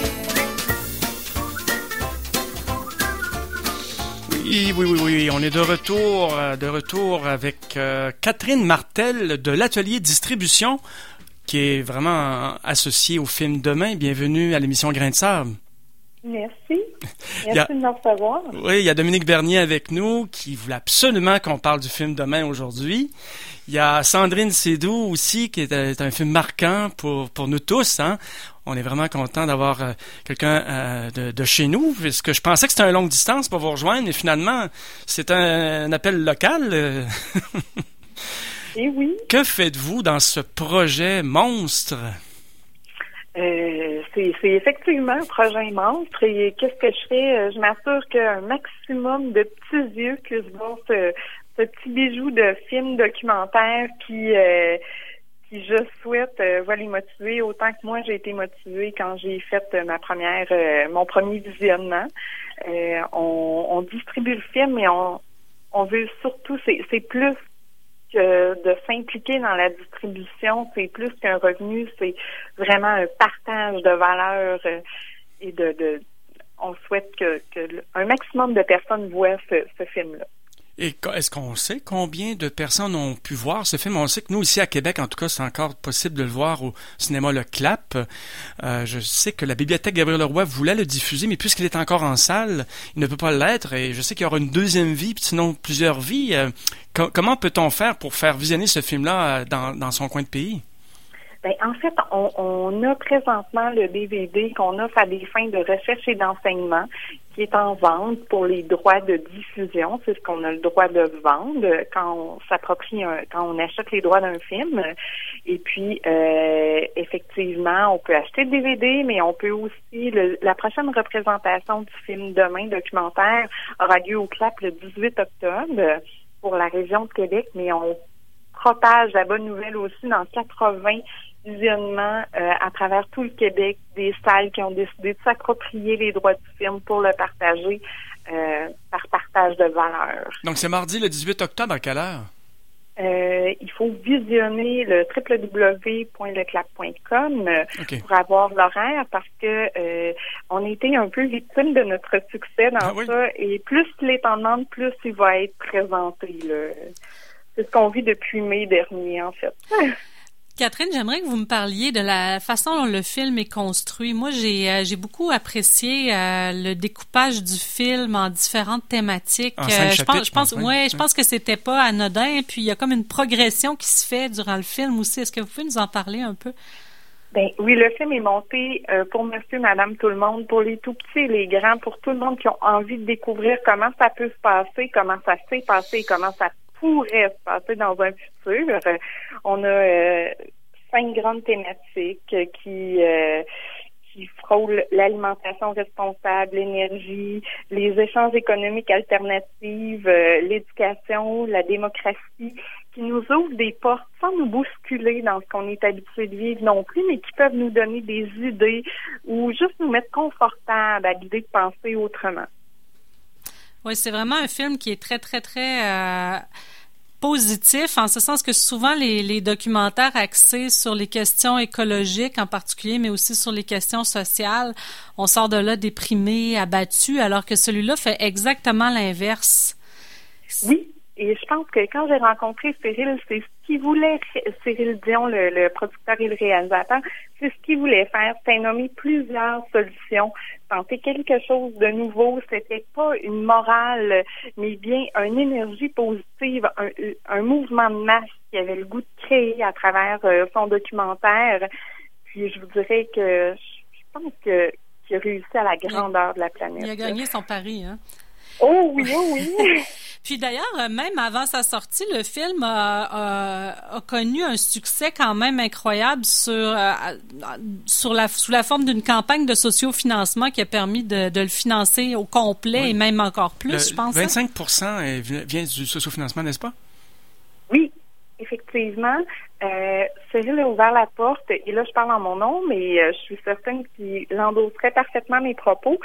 Oui, on est de retour avec Catherine Martel de l'Atelier Distribution, qui est vraiment associée au film Demain. Bienvenue à l'émission Grain de sable. Merci de nous recevoir. Oui, il y a Dominique Bernier avec nous, qui voulait absolument qu'on parle du film Demain aujourd'hui. Il y a Sandrine Sédou aussi, qui est un film marquant pour nous tous, hein. On est vraiment content d'avoir quelqu'un de chez nous, parce que je pensais que c'était une longue distance pour vous rejoindre, mais finalement, c'est un appel local. Et oui. Que faites-vous dans ce projet monstre? C'est c'est effectivement un projet monstre. Et qu'est-ce que je fais? Je m'assure qu'un maximum de petits yeux puissent voir ce petit bijou de film documentaire qui je souhaite va les motiver autant que moi j'ai été motivée quand j'ai fait mon premier visionnement. On distribue le film, mais on veut surtout, c'est plus que de s'impliquer dans la distribution, c'est plus qu'un revenu, c'est vraiment un partage de valeurs et on souhaite que un maximum de personnes voient ce film-là. Et est-ce qu'on sait combien de personnes ont pu voir ce film? On sait que nous, ici à Québec, en tout cas, c'est encore possible de le voir au cinéma Le Clap. Je sais que la Bibliothèque Gabriel-Leroy voulait le diffuser, mais puisqu'il est encore en salle, il ne peut pas l'être. Et je sais qu'il y aura une deuxième vie, puis sinon plusieurs vies. Comment peut-on faire pour faire visionner ce film-là dans son coin de pays? Ben, en fait, on a présentement le DVD qu'on offre à des fins de recherche et d'enseignement qui est en vente pour les droits de diffusion. C'est ce qu'on a le droit de vendre quand on achète les droits d'un film. Et puis, effectivement, on peut acheter le DVD, mais on peut aussi, la prochaine représentation du film Demain documentaire aura lieu au Clap le 18 octobre pour la région de Québec, mais on propage la bonne nouvelle aussi dans 80 visionnements à travers tout le Québec, des salles qui ont décidé de s'approprier les droits du film pour le partager par partage de valeurs. Donc c'est mardi le 18 octobre, à quelle heure? Il faut visionner le www.leclap.com pour avoir l'horaire parce que on a été un peu victime de notre succès dans ça et plus qu'il est en demande, plus il va être présenté. C'est ce qu'on vit depuis mai dernier, en fait. Catherine, j'aimerais que vous me parliez de la façon dont le film est construit. Moi, j'ai beaucoup apprécié le découpage du film en différentes thématiques. Je pense que c'était pas anodin. Puis il y a comme une progression qui se fait durant le film aussi. Est-ce que vous pouvez nous en parler un peu? Ben oui, le film est monté pour monsieur, madame, tout le monde, pour les tout petits et les grands, pour tout le monde qui ont envie de découvrir comment ça peut se passer, comment ça s'est passé, comment ça pourrait se passer dans un futur. On a 5 grandes thématiques qui frôlent l'alimentation responsable, l'énergie, les échanges économiques alternatifs, l'éducation, la démocratie, qui nous ouvrent des portes sans nous bousculer dans ce qu'on est habitué de vivre non plus, mais qui peuvent nous donner des idées ou juste nous mettre confortables à l'idée de penser autrement. Oui, c'est vraiment un film qui est très, très, très positif, en ce sens que souvent les documentaires axés sur les questions écologiques en particulier, mais aussi sur les questions sociales, on sort de là déprimé, abattu, alors que celui-là fait exactement l'inverse. Oui, et je pense que quand j'ai rencontré Cyril, c'est ce qu'il voulait, Cyril Dion, le producteur et le réalisateur, c'est ce qu'il voulait faire, c'était nommer plusieurs solutions, tenter quelque chose de nouveau, c'était pas une morale, mais bien une énergie positive, un mouvement de masse qui avait le goût de créer à travers son documentaire. Puis je vous dirais que je pense qu'il a réussi à la grandeur de la planète. Il a gagné son pari, hein? Oh oui, oh oui! Puis d'ailleurs, même avant sa sortie, le film a connu un succès quand même incroyable sous la forme d'une campagne de sociofinancement qui a permis de le financer au complet et même encore plus, je pense. 25% vient du sociofinancement, n'est-ce pas? Oui, effectivement. Cyril a ouvert la porte, et là je parle en mon nom, mais je suis certaine qu'il endosserait parfaitement mes propos.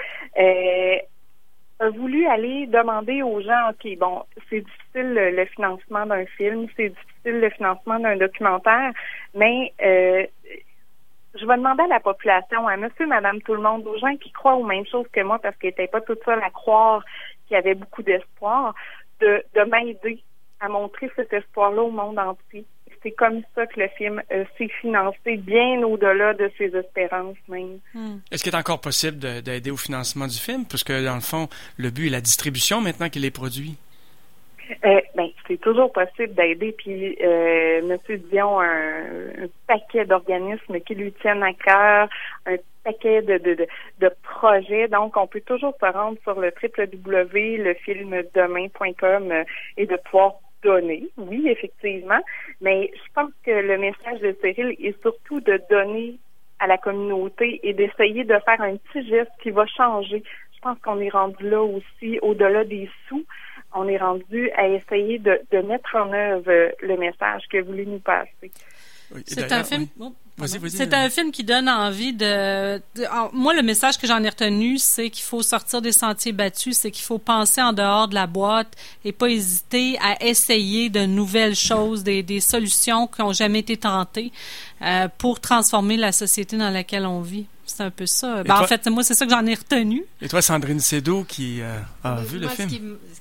A voulu aller demander aux gens, OK, bon, c'est difficile le financement d'un film, c'est difficile le financement d'un documentaire, mais je vais demander à la population, à monsieur, madame, tout le monde, aux gens qui croient aux mêmes choses que moi, parce qu'ils n'étaient pas tout seuls à croire qu'il y avait beaucoup d'espoir, de m'aider à montrer cet espoir-là au monde entier. C'est comme ça que le film s'est financé bien au-delà de ses espérances même. Est-ce qu'il est encore possible d'aider au financement du film? Puisque, dans le fond, le but est la distribution maintenant qu'il est produit. C'est toujours possible d'aider. Puis, M. Dion a un paquet d'organismes qui lui tiennent à cœur, un paquet de projets. Donc, on peut toujours se rendre sur le www.lefilmdemain.com et de pouvoir donner, oui, effectivement, mais je pense que le message de Cyril est surtout de donner à la communauté et d'essayer de faire un petit geste qui va changer. Je pense qu'on est rendu là aussi, au-delà des sous, on est rendu à essayer de mettre en œuvre le message qu'il a voulu nous passer. Oui, c'est un film. Oui. C'est un film qui donne envie moi, le message que j'en ai retenu, c'est qu'il faut sortir des sentiers battus, c'est qu'il faut penser en dehors de la boîte et pas hésiter à essayer de nouvelles choses, des solutions qui n'ont jamais été tentées pour transformer la société dans laquelle on vit. C'est un peu ça. En fait, moi, c'est ça que j'en ai retenu. Et toi, Sandrine Sédou, qui a vu le film?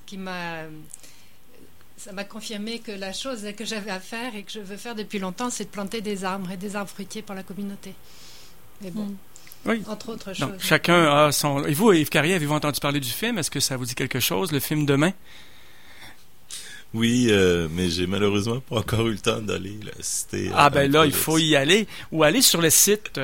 Ça m'a confirmé que la chose que j'avais à faire et que je veux faire depuis longtemps, c'est de planter des arbres et des arbres fruitiers pour la communauté. Mais bon, entre autres choses. Donc, chacun a son... Et vous, Yves Carrier, avez-vous entendu parler du film? Est-ce que ça vous dit quelque chose, le film Demain? Oui, mais j'ai malheureusement pas encore eu le temps d'aller citer. Là, il faut y aller. Ou aller sur le site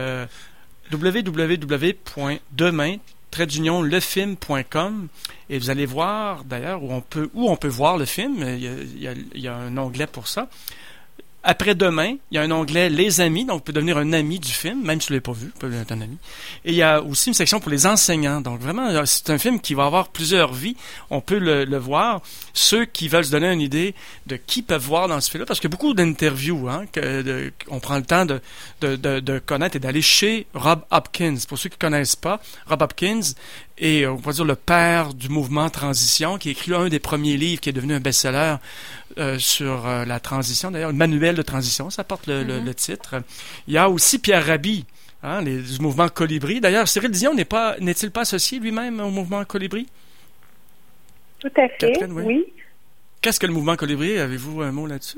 www.demain-lefilm.com et vous allez voir d'ailleurs où on peut voir le film. Il y a un onglet pour ça. Après Demain, il y a un onglet Les Amis, donc vous pouvez devenir un ami du film, même si vous ne l'avez pas vu, vous pouvez être un ami. Et il y a aussi une section pour les enseignants. Donc vraiment, c'est un film qui va avoir plusieurs vies. On peut le voir. Ceux qui veulent se donner une idée de qui peuvent voir dans ce film-là, parce qu'il y a beaucoup d'interviews, on prend le temps de connaître et d'aller chez Rob Hopkins. Pour ceux qui ne connaissent pas, Rob Hopkins est, on va dire, le père du mouvement Transition, qui a écrit un des premiers livres qui est devenu un best-seller sur la transition. D'ailleurs, le manuel de transition, ça porte le titre. Il y a aussi Pierre Rabhi, du mouvement Colibri. D'ailleurs, Cyril Dion n'est-il pas associé lui-même au mouvement Colibri? Tout à fait, Catherine, oui. Qu'est-ce que le mouvement Colibri? Avez-vous un mot là-dessus?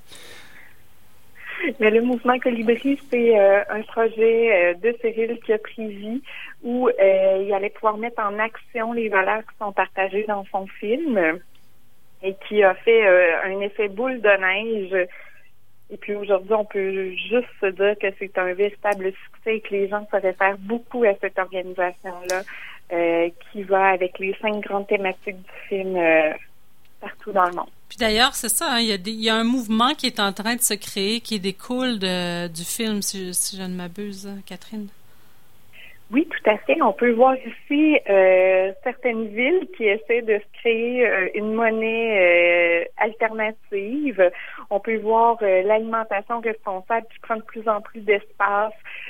Mais le mouvement Colibri, c'est un projet de Cyril qui a pris vie où il allait pouvoir mettre en action les valeurs qui sont partagées dans son film et qui a fait un effet boule de neige. Et puis aujourd'hui, on peut juste se dire que c'est un véritable succès et que les gens se réfèrent beaucoup à cette organisation-là qui va avec les 5 grandes thématiques du film partout dans le monde. Puis d'ailleurs, c'est ça, il y a un mouvement qui est en train de se créer, qui découle du film, si je ne m'abuse, Catherine. Oui, tout à fait. On peut voir ici certaines villes qui essaient de se créer une monnaie alternative. On peut voir l'alimentation responsable qui prend de plus en plus d'espace,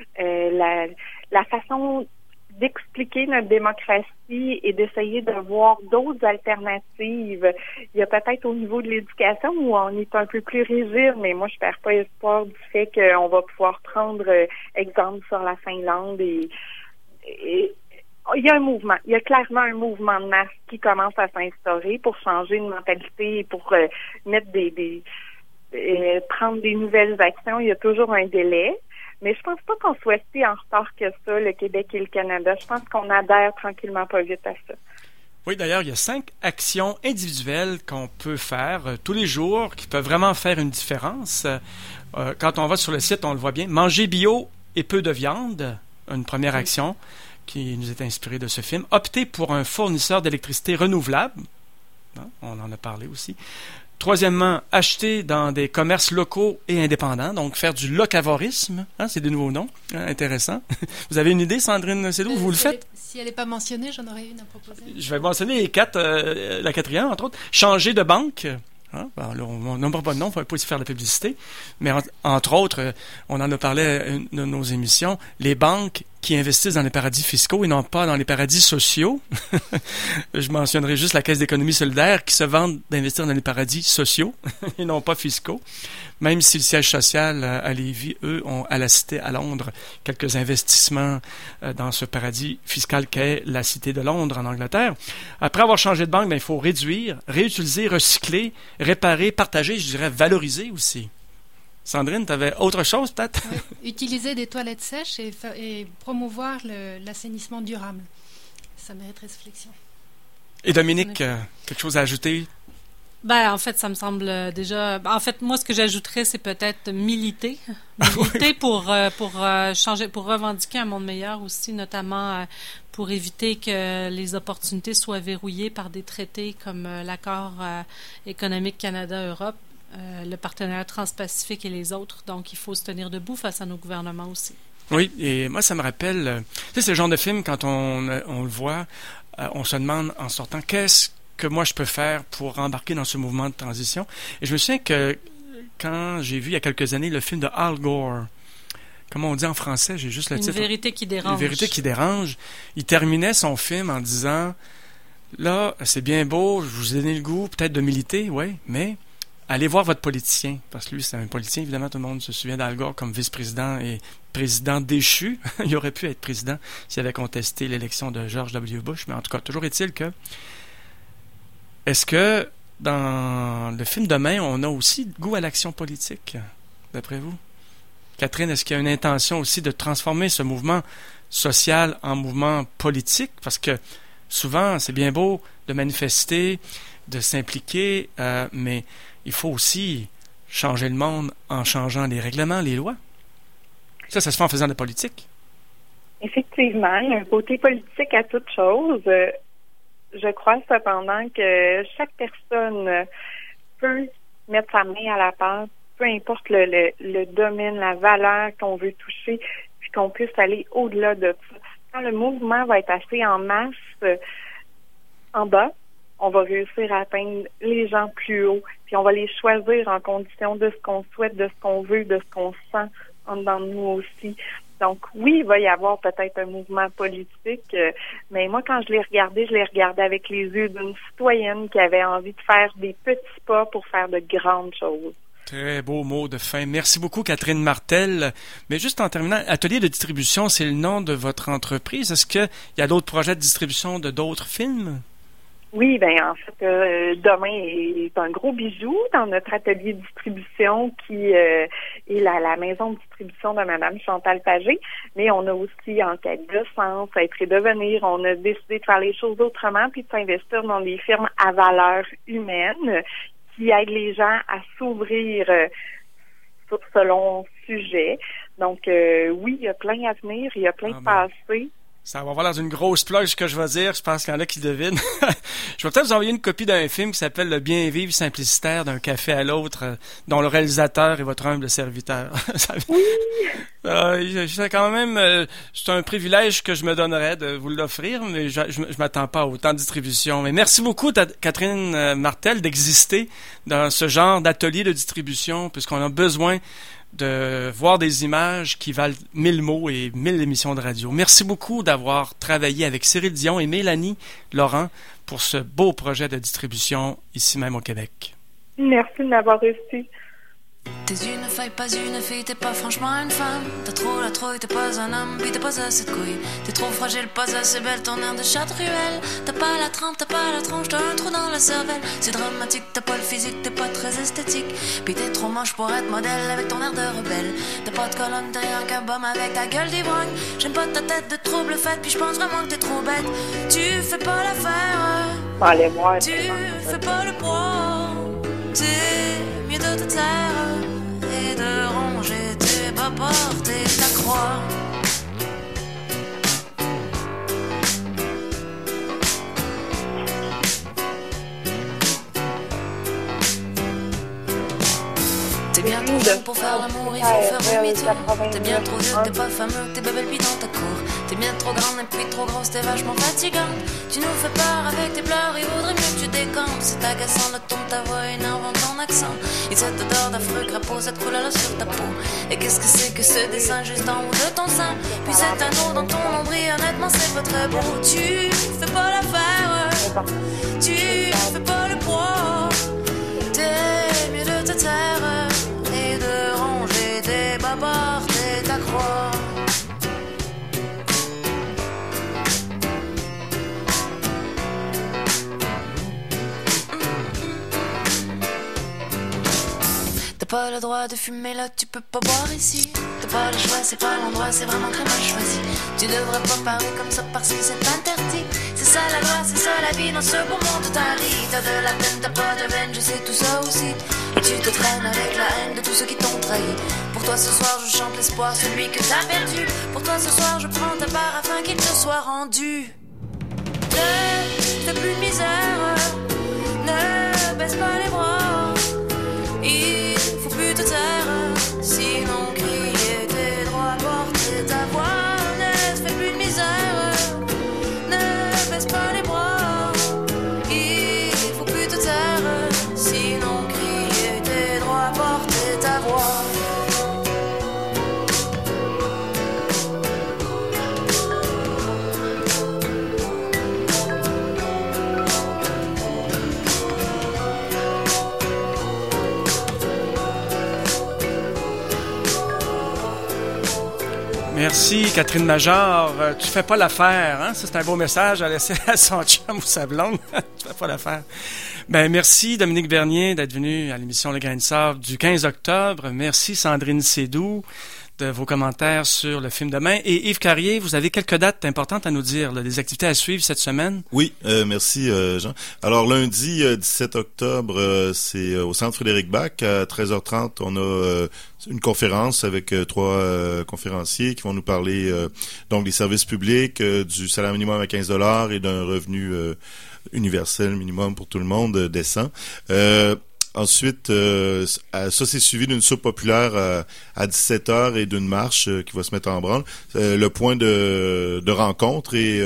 la façon d'expliquer notre démocratie et d'essayer de voir d'autres alternatives. Il y a peut-être au niveau de l'éducation où on est un peu plus rigide, mais moi je perds pas espoir du fait qu'on va pouvoir prendre exemple sur la Finlande et il y a un mouvement. Il y a clairement un mouvement de masse qui commence à s'instaurer pour changer une mentalité et pour mettre prendre des nouvelles actions. Il y a toujours un délai. Mais je pense pas qu'on soit si en retard que ça, le Québec et le Canada. Je pense qu'on adhère tranquillement pas vite à ça. Oui, d'ailleurs, il y a 5 actions individuelles qu'on peut faire tous les jours qui peuvent vraiment faire une différence. Quand on va sur le site, on le voit bien. Manger bio et peu de viande, une première action qui nous est inspirée de ce film. Opter pour un fournisseur d'électricité renouvelable. On en a parlé aussi. Troisièmement, acheter dans des commerces locaux et indépendants, donc faire du locavorisme, c'est des nouveaux noms, intéressant. Vous avez une idée, Sandrine Sédou, vous le faites? Si elle n'est pas mentionnée, j'en aurais une à proposer. Je vais mentionner les 4, la quatrième, entre autres. Changer de banque. Là, on n'aura pas de nom, il ne faut pas aussi faire de la publicité. Mais entre autres, on en a parlé à une de nos émissions, les banques qui investissent dans les paradis fiscaux et non pas dans les paradis sociaux. Je mentionnerai juste la Caisse d'économie solidaire qui se vante d'investir dans les paradis sociaux et non pas fiscaux. Même si le siège social à Lévis, eux, ont à la Cité à Londres quelques investissements dans ce paradis fiscal qu'est la Cité de Londres en Angleterre. Après avoir changé de banque, il faut réduire, réutiliser, recycler, réparer, partager, je dirais valoriser aussi. Sandrine, tu avais autre chose peut-être? Oui. Utiliser des toilettes sèches et promouvoir l'assainissement durable. Ça mérite réflexion. Et Dominique, quelque chose à ajouter? En fait, ça me semble déjà... En fait, moi, ce que j'ajouterais, c'est peut-être militer. Militer pour changer, pour revendiquer un monde meilleur aussi, notamment pour éviter que les opportunités soient verrouillées par des traités comme l'accord économique Canada-Europe, le partenariat transpacifique et les autres. Donc, il faut se tenir debout face à nos gouvernements aussi. Oui, et moi, ça me rappelle... tu sais, c'est le genre de film, quand on le voit, on se demande en sortant, qu'est-ce que moi je peux faire pour embarquer dans ce mouvement de transition? Et je me souviens que quand j'ai vu il y a quelques années le film de Al Gore, comment on dit en français? J'ai juste le titre. Une vérité qui dérange. Une vérité qui dérange. Il terminait son film en disant, là, c'est bien beau, je vous ai donné le goût peut-être de militer, oui, mais... allez voir votre politicien, parce que lui, c'est un politicien. Évidemment, tout le monde se souvient d'Al Gore comme vice-président et président déchu. Il aurait pu être président s'il avait contesté l'élection de George W. Bush, mais en tout cas, toujours est-il que... Est-ce que, dans le film Demain, on a aussi goût à l'action politique, d'après vous? Catherine, est-ce qu'il y a une intention aussi de transformer ce mouvement social en mouvement politique? Parce que souvent, c'est bien beau de manifester, de s'impliquer, mais... il faut aussi changer le monde en changeant les règlements, les lois. Ça se fait en faisant de la politique. Effectivement, il y a un côté politique à toute chose. Je crois cependant que chaque personne peut mettre sa main à la pâte, peu importe le domaine, la valeur qu'on veut toucher, puis qu'on puisse aller au-delà de ça. Quand le mouvement va être assez en masse en bas, on va réussir à atteindre les gens plus haut, puis on va les choisir en condition de ce qu'on souhaite, de ce qu'on veut, de ce qu'on sent en dedans de nous aussi. Donc oui, il va y avoir peut-être un mouvement politique, mais moi quand je l'ai regardé avec les yeux d'une citoyenne qui avait envie de faire des petits pas pour faire de grandes choses. Très beau mot de fin. Merci beaucoup, Catherine Martel. Mais juste en terminant, Atelier de distribution, c'est le nom de votre entreprise. Est-ce qu'il y a d'autres projets de distribution de d'autres films? Oui, ben en fait, Demain est un gros bijou dans notre atelier de distribution qui est la maison de distribution de Madame Chantal Pagé. Mais on a aussi En quête de sens, Être et devenir. On a décidé de faire les choses autrement puis de s'investir dans des firmes à valeur humaine qui aident les gens à s'ouvrir selon sujet. Donc oui, il y a plein à venir, il y a plein de passés. Ça va avoir dans une grosse plug ce que je vais dire. Je pense qu'il y en a qui devinent. Je vais peut-être vous envoyer une copie d'un film qui s'appelle Le bien vivre simplicitaire d'un café à l'autre, dont le réalisateur est votre humble serviteur. Oui. C'est quand même, c'est un privilège que je me donnerais de vous l'offrir, mais je m'attends pas à autant de distribution. Mais merci beaucoup, Catherine Martel, d'exister dans ce genre d'atelier de distribution, puisqu'on a besoin de voir des images qui valent 1000 mots et 1000 émissions de radio. Merci beaucoup d'avoir travaillé avec Cyril Dion et Mélanie Laurent pour ce beau projet de distribution ici même au Québec. Merci de m'avoir reçu. T'es une feuille, pas une fille, t'es pas franchement une femme. T'as trop la trouille, t'es pas un homme, pis t'es pas assez de couilles. T'es trop fragile, pas assez belle, ton air de chat de ruelle. T'as pas la trempe, t'as pas la tronche, t'as un trou dans la cervelle. C'est dramatique, t'as pas le physique, t'es pas très esthétique. Pis t'es trop moche pour être modèle avec ton air de rebelle. T'as pas de colonne, t'es rien qu'un bum avec ta gueule d'ivrogne. J'aime pas ta tête de trouble faite, puis j'pense vraiment que t'es trop bête. Tu fais pas l'affaire, tu fais pas le poids. T'es mieux de te taire et de ronger tes bas, porter ta croix. T'es bien trop jeune pour faire l'amour, il faut faire demi-tour. T'es bien trop vieux, t'es pas fameux, t'es bébé puis dans ta cour. T'es bien trop grande et puis trop grosse, t'es vachement fatigante. Tu nous fais peur avec tes pleurs, il vaudrait mieux que tu décampes. C'est agaçant le ton de ta voix, énervant ton accent. Et cette odeur d'affreux crapaud, cette couleur sur ta peau. Et qu'est-ce que c'est que ce dessin juste en haut de ton sein? Puis cet anneau dans ton nombril, honnêtement c'est pas très beau. Tu fais pas l'affaire, tu fais pas le poids. T'es mieux de te taire et de ranger tes bas, porter ta croix. T'as pas le droit de fumer là, tu peux pas boire ici. T'as pas le choix, c'est pas l'endroit, c'est vraiment très mal choisi. Tu devrais pas parler comme ça parce que c'est interdit. C'est ça la loi, c'est ça la vie, dans ce beau monde t'arrives. T'as de la peine, t'as pas de veine, je sais tout ça aussi. Et tu te traînes avec la haine de tous ceux qui t'ont trahi. Pour toi ce soir je chante l'espoir, celui que t'as perdu. Pour toi ce soir je prends ta part afin qu'il te soit rendu. Ne fais plus de misère, ne baisse pas les bras. Il faut plus te taire, sinon crier tes droits, porter ta Merci, Catherine Major. Tu fais pas l'affaire, hein? Ça, c'est un beau message à laisser à son chum ou sa blonde. Tu fais pas l'affaire. Ben, merci, Dominique Bernier, d'être venu à l'émission Le Grain de Sable du 15 octobre. Merci, Sandrine Sédou, de vos commentaires sur le film Demain. Et Yves Carrier, vous avez quelques dates importantes à nous dire, là, des activités à suivre cette semaine? Oui, merci Jean. Alors lundi 17 octobre, c'est au Centre Frédéric Bach à 13h30. On a une conférence avec 3 conférenciers qui vont nous parler donc des services publics, du salaire minimum à 15$ et d'un revenu universel minimum pour tout le monde décent. Ensuite, ça c'est suivi d'une soupe populaire à 17h et d'une marche qui va se mettre en branle. Le point de rencontre est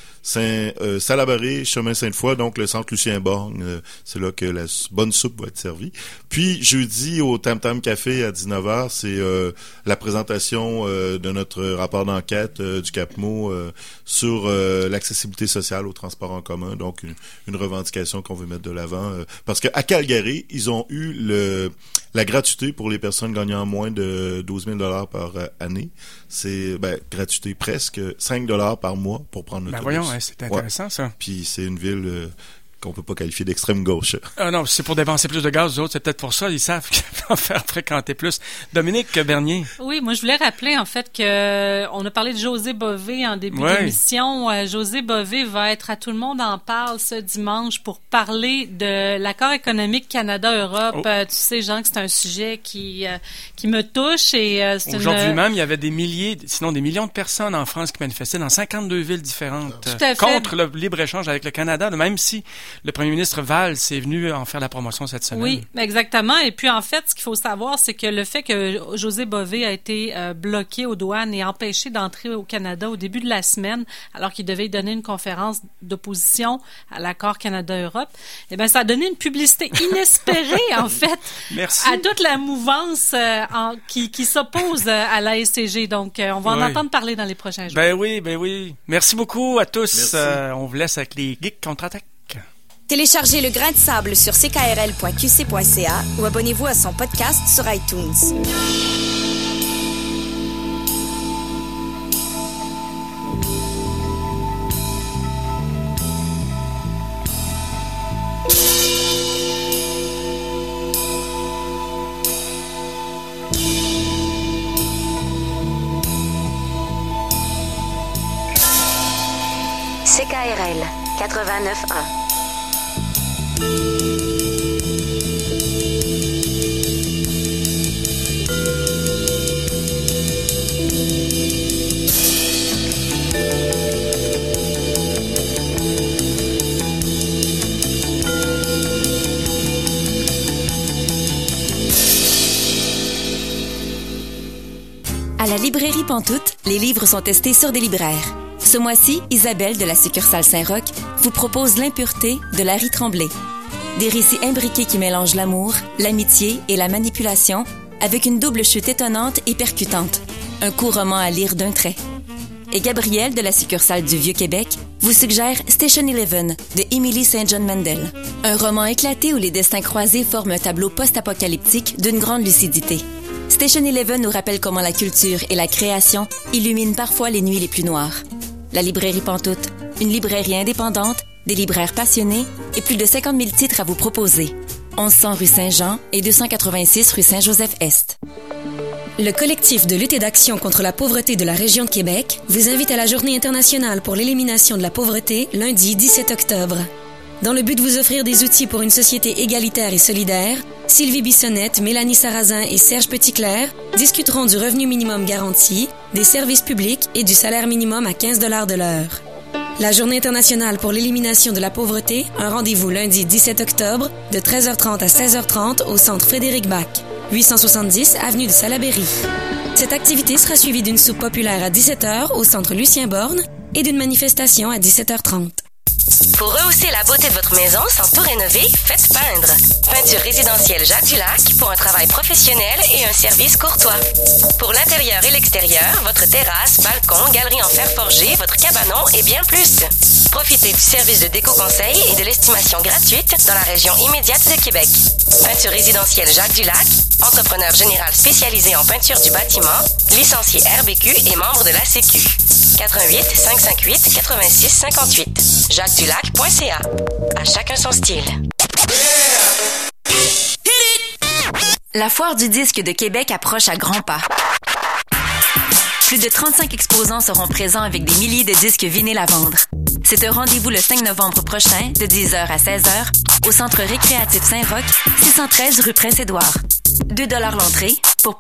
Salaberry, chemin Sainte-Foy, donc le centre Lucien-Borgne. C'est là que la bonne soupe va être servie. Puis jeudi au Tam Tam Café à 19h, c'est la présentation de notre rapport d'enquête du Capmo sur l'accessibilité sociale au transport en commun. Donc une revendication qu'on veut mettre de l'avant parce qu'à Calgary, ils ont eu la gratuité pour les personnes gagnant moins de 12 000 $ par année. C'est gratuité presque 5 $ par mois pour prendre l'autobus. Voyons, c'est intéressant ça. Puis c'est une ville qu'on peut pas qualifier d'extrême gauche. Ah non, c'est pour dépenser plus de gaz, les autres, c'est peut-être pour ça, ils savent qu'ils vont faire fréquenter plus. Dominique Bernier. Oui, moi je voulais rappeler en fait que on a parlé de José Bové en début d'émission. José Bové va être à Tout le monde en parle ce dimanche pour parler de l'accord économique Canada-Europe. Tu sais, Jean, que c'est un sujet qui me touche et c'est aujourd'hui même, il y avait des milliers, sinon des millions de personnes en France qui manifestaient dans 52 villes différentes contre le libre-échange avec le Canada, même si le premier ministre Valls est venu en faire la promotion cette semaine. Oui, exactement. Et puis, en fait, ce qu'il faut savoir, c'est que le fait que José Bové a été bloqué aux douanes et empêché d'entrer au Canada au début de la semaine, alors qu'il devait donner une conférence d'opposition à l'accord Canada-Europe, eh bien, ça a donné une publicité inespérée, en fait, à toute la mouvance qui s'oppose à la SCG. Donc, on va en entendre parler dans les prochains jours. Ben oui. Merci beaucoup à tous. On vous laisse avec les Geeks contre-attaque. Téléchargez Le Grain de Sable sur ckrl.qc.ca ou abonnez-vous à son podcast sur iTunes. CKRL 89.1. À la librairie Pantoute, les livres sont testés sur des libraires. Ce mois-ci, Isabelle de la succursale Saint-Roch vous propose L'impureté de Larry Tremblay. Des récits imbriqués qui mélangent l'amour, l'amitié et la manipulation avec une double chute étonnante et percutante. Un court roman à lire d'un trait. Et Gabrielle de la succursale du Vieux-Québec vous suggère Station 11 de Emily St. John Mandel. Un roman éclaté où les destins croisés forment un tableau post-apocalyptique d'une grande lucidité. Station 11 nous rappelle comment la culture et la création illuminent parfois les nuits les plus noires. La librairie Pantoute, une librairie indépendante, des libraires passionnés et plus de 50 000 titres à vous proposer. 1100 rue Saint-Jean et 286 rue Saint-Joseph-Est. Le collectif de lutte et d'action contre la pauvreté de la région de Québec vous invite à la Journée internationale pour l'élimination de la pauvreté lundi 17 octobre. Dans le but de vous offrir des outils pour une société égalitaire et solidaire, Sylvie Bissonnette, Mélanie Sarrazin et Serge Petitclerc discuteront du revenu minimum garanti, des services publics et du salaire minimum à 15 $ de l'heure. La Journée internationale pour l'élimination de la pauvreté, un rendez-vous lundi 17 octobre de 13h30 à 16h30 au Centre Frédéric Bach, 870 avenue de Salaberry. Cette activité sera suivie d'une soupe populaire à 17h au Centre Lucien-Borgne et d'une manifestation à 17h30. Pour rehausser la beauté de votre maison sans tout rénover, faites peindre. Peinture résidentielle Jacques Dulac pour un travail professionnel et un service courtois. Pour l'intérieur et l'extérieur, votre terrasse, balcon, galerie en fer forgé, votre cabanon et bien plus. Profitez du service de déco-conseil et de l'estimation gratuite dans la région immédiate de Québec. Peinture résidentielle Jacques Dulac, entrepreneur général spécialisé en peinture du bâtiment, licencié RBQ et membre de la Sécu. 88 558 86 58. jacquesdulac.ca. À chacun son style. La foire du disque de Québec approche à grands pas. Plus de 35 exposants seront présents avec des milliers de disques vinyles à vendre. C'est un rendez-vous le 5 novembre prochain, de 10h à 16h, au Centre récréatif Saint-Roch, 613 rue Prince-Édouard. 2 $ l'entrée. Pour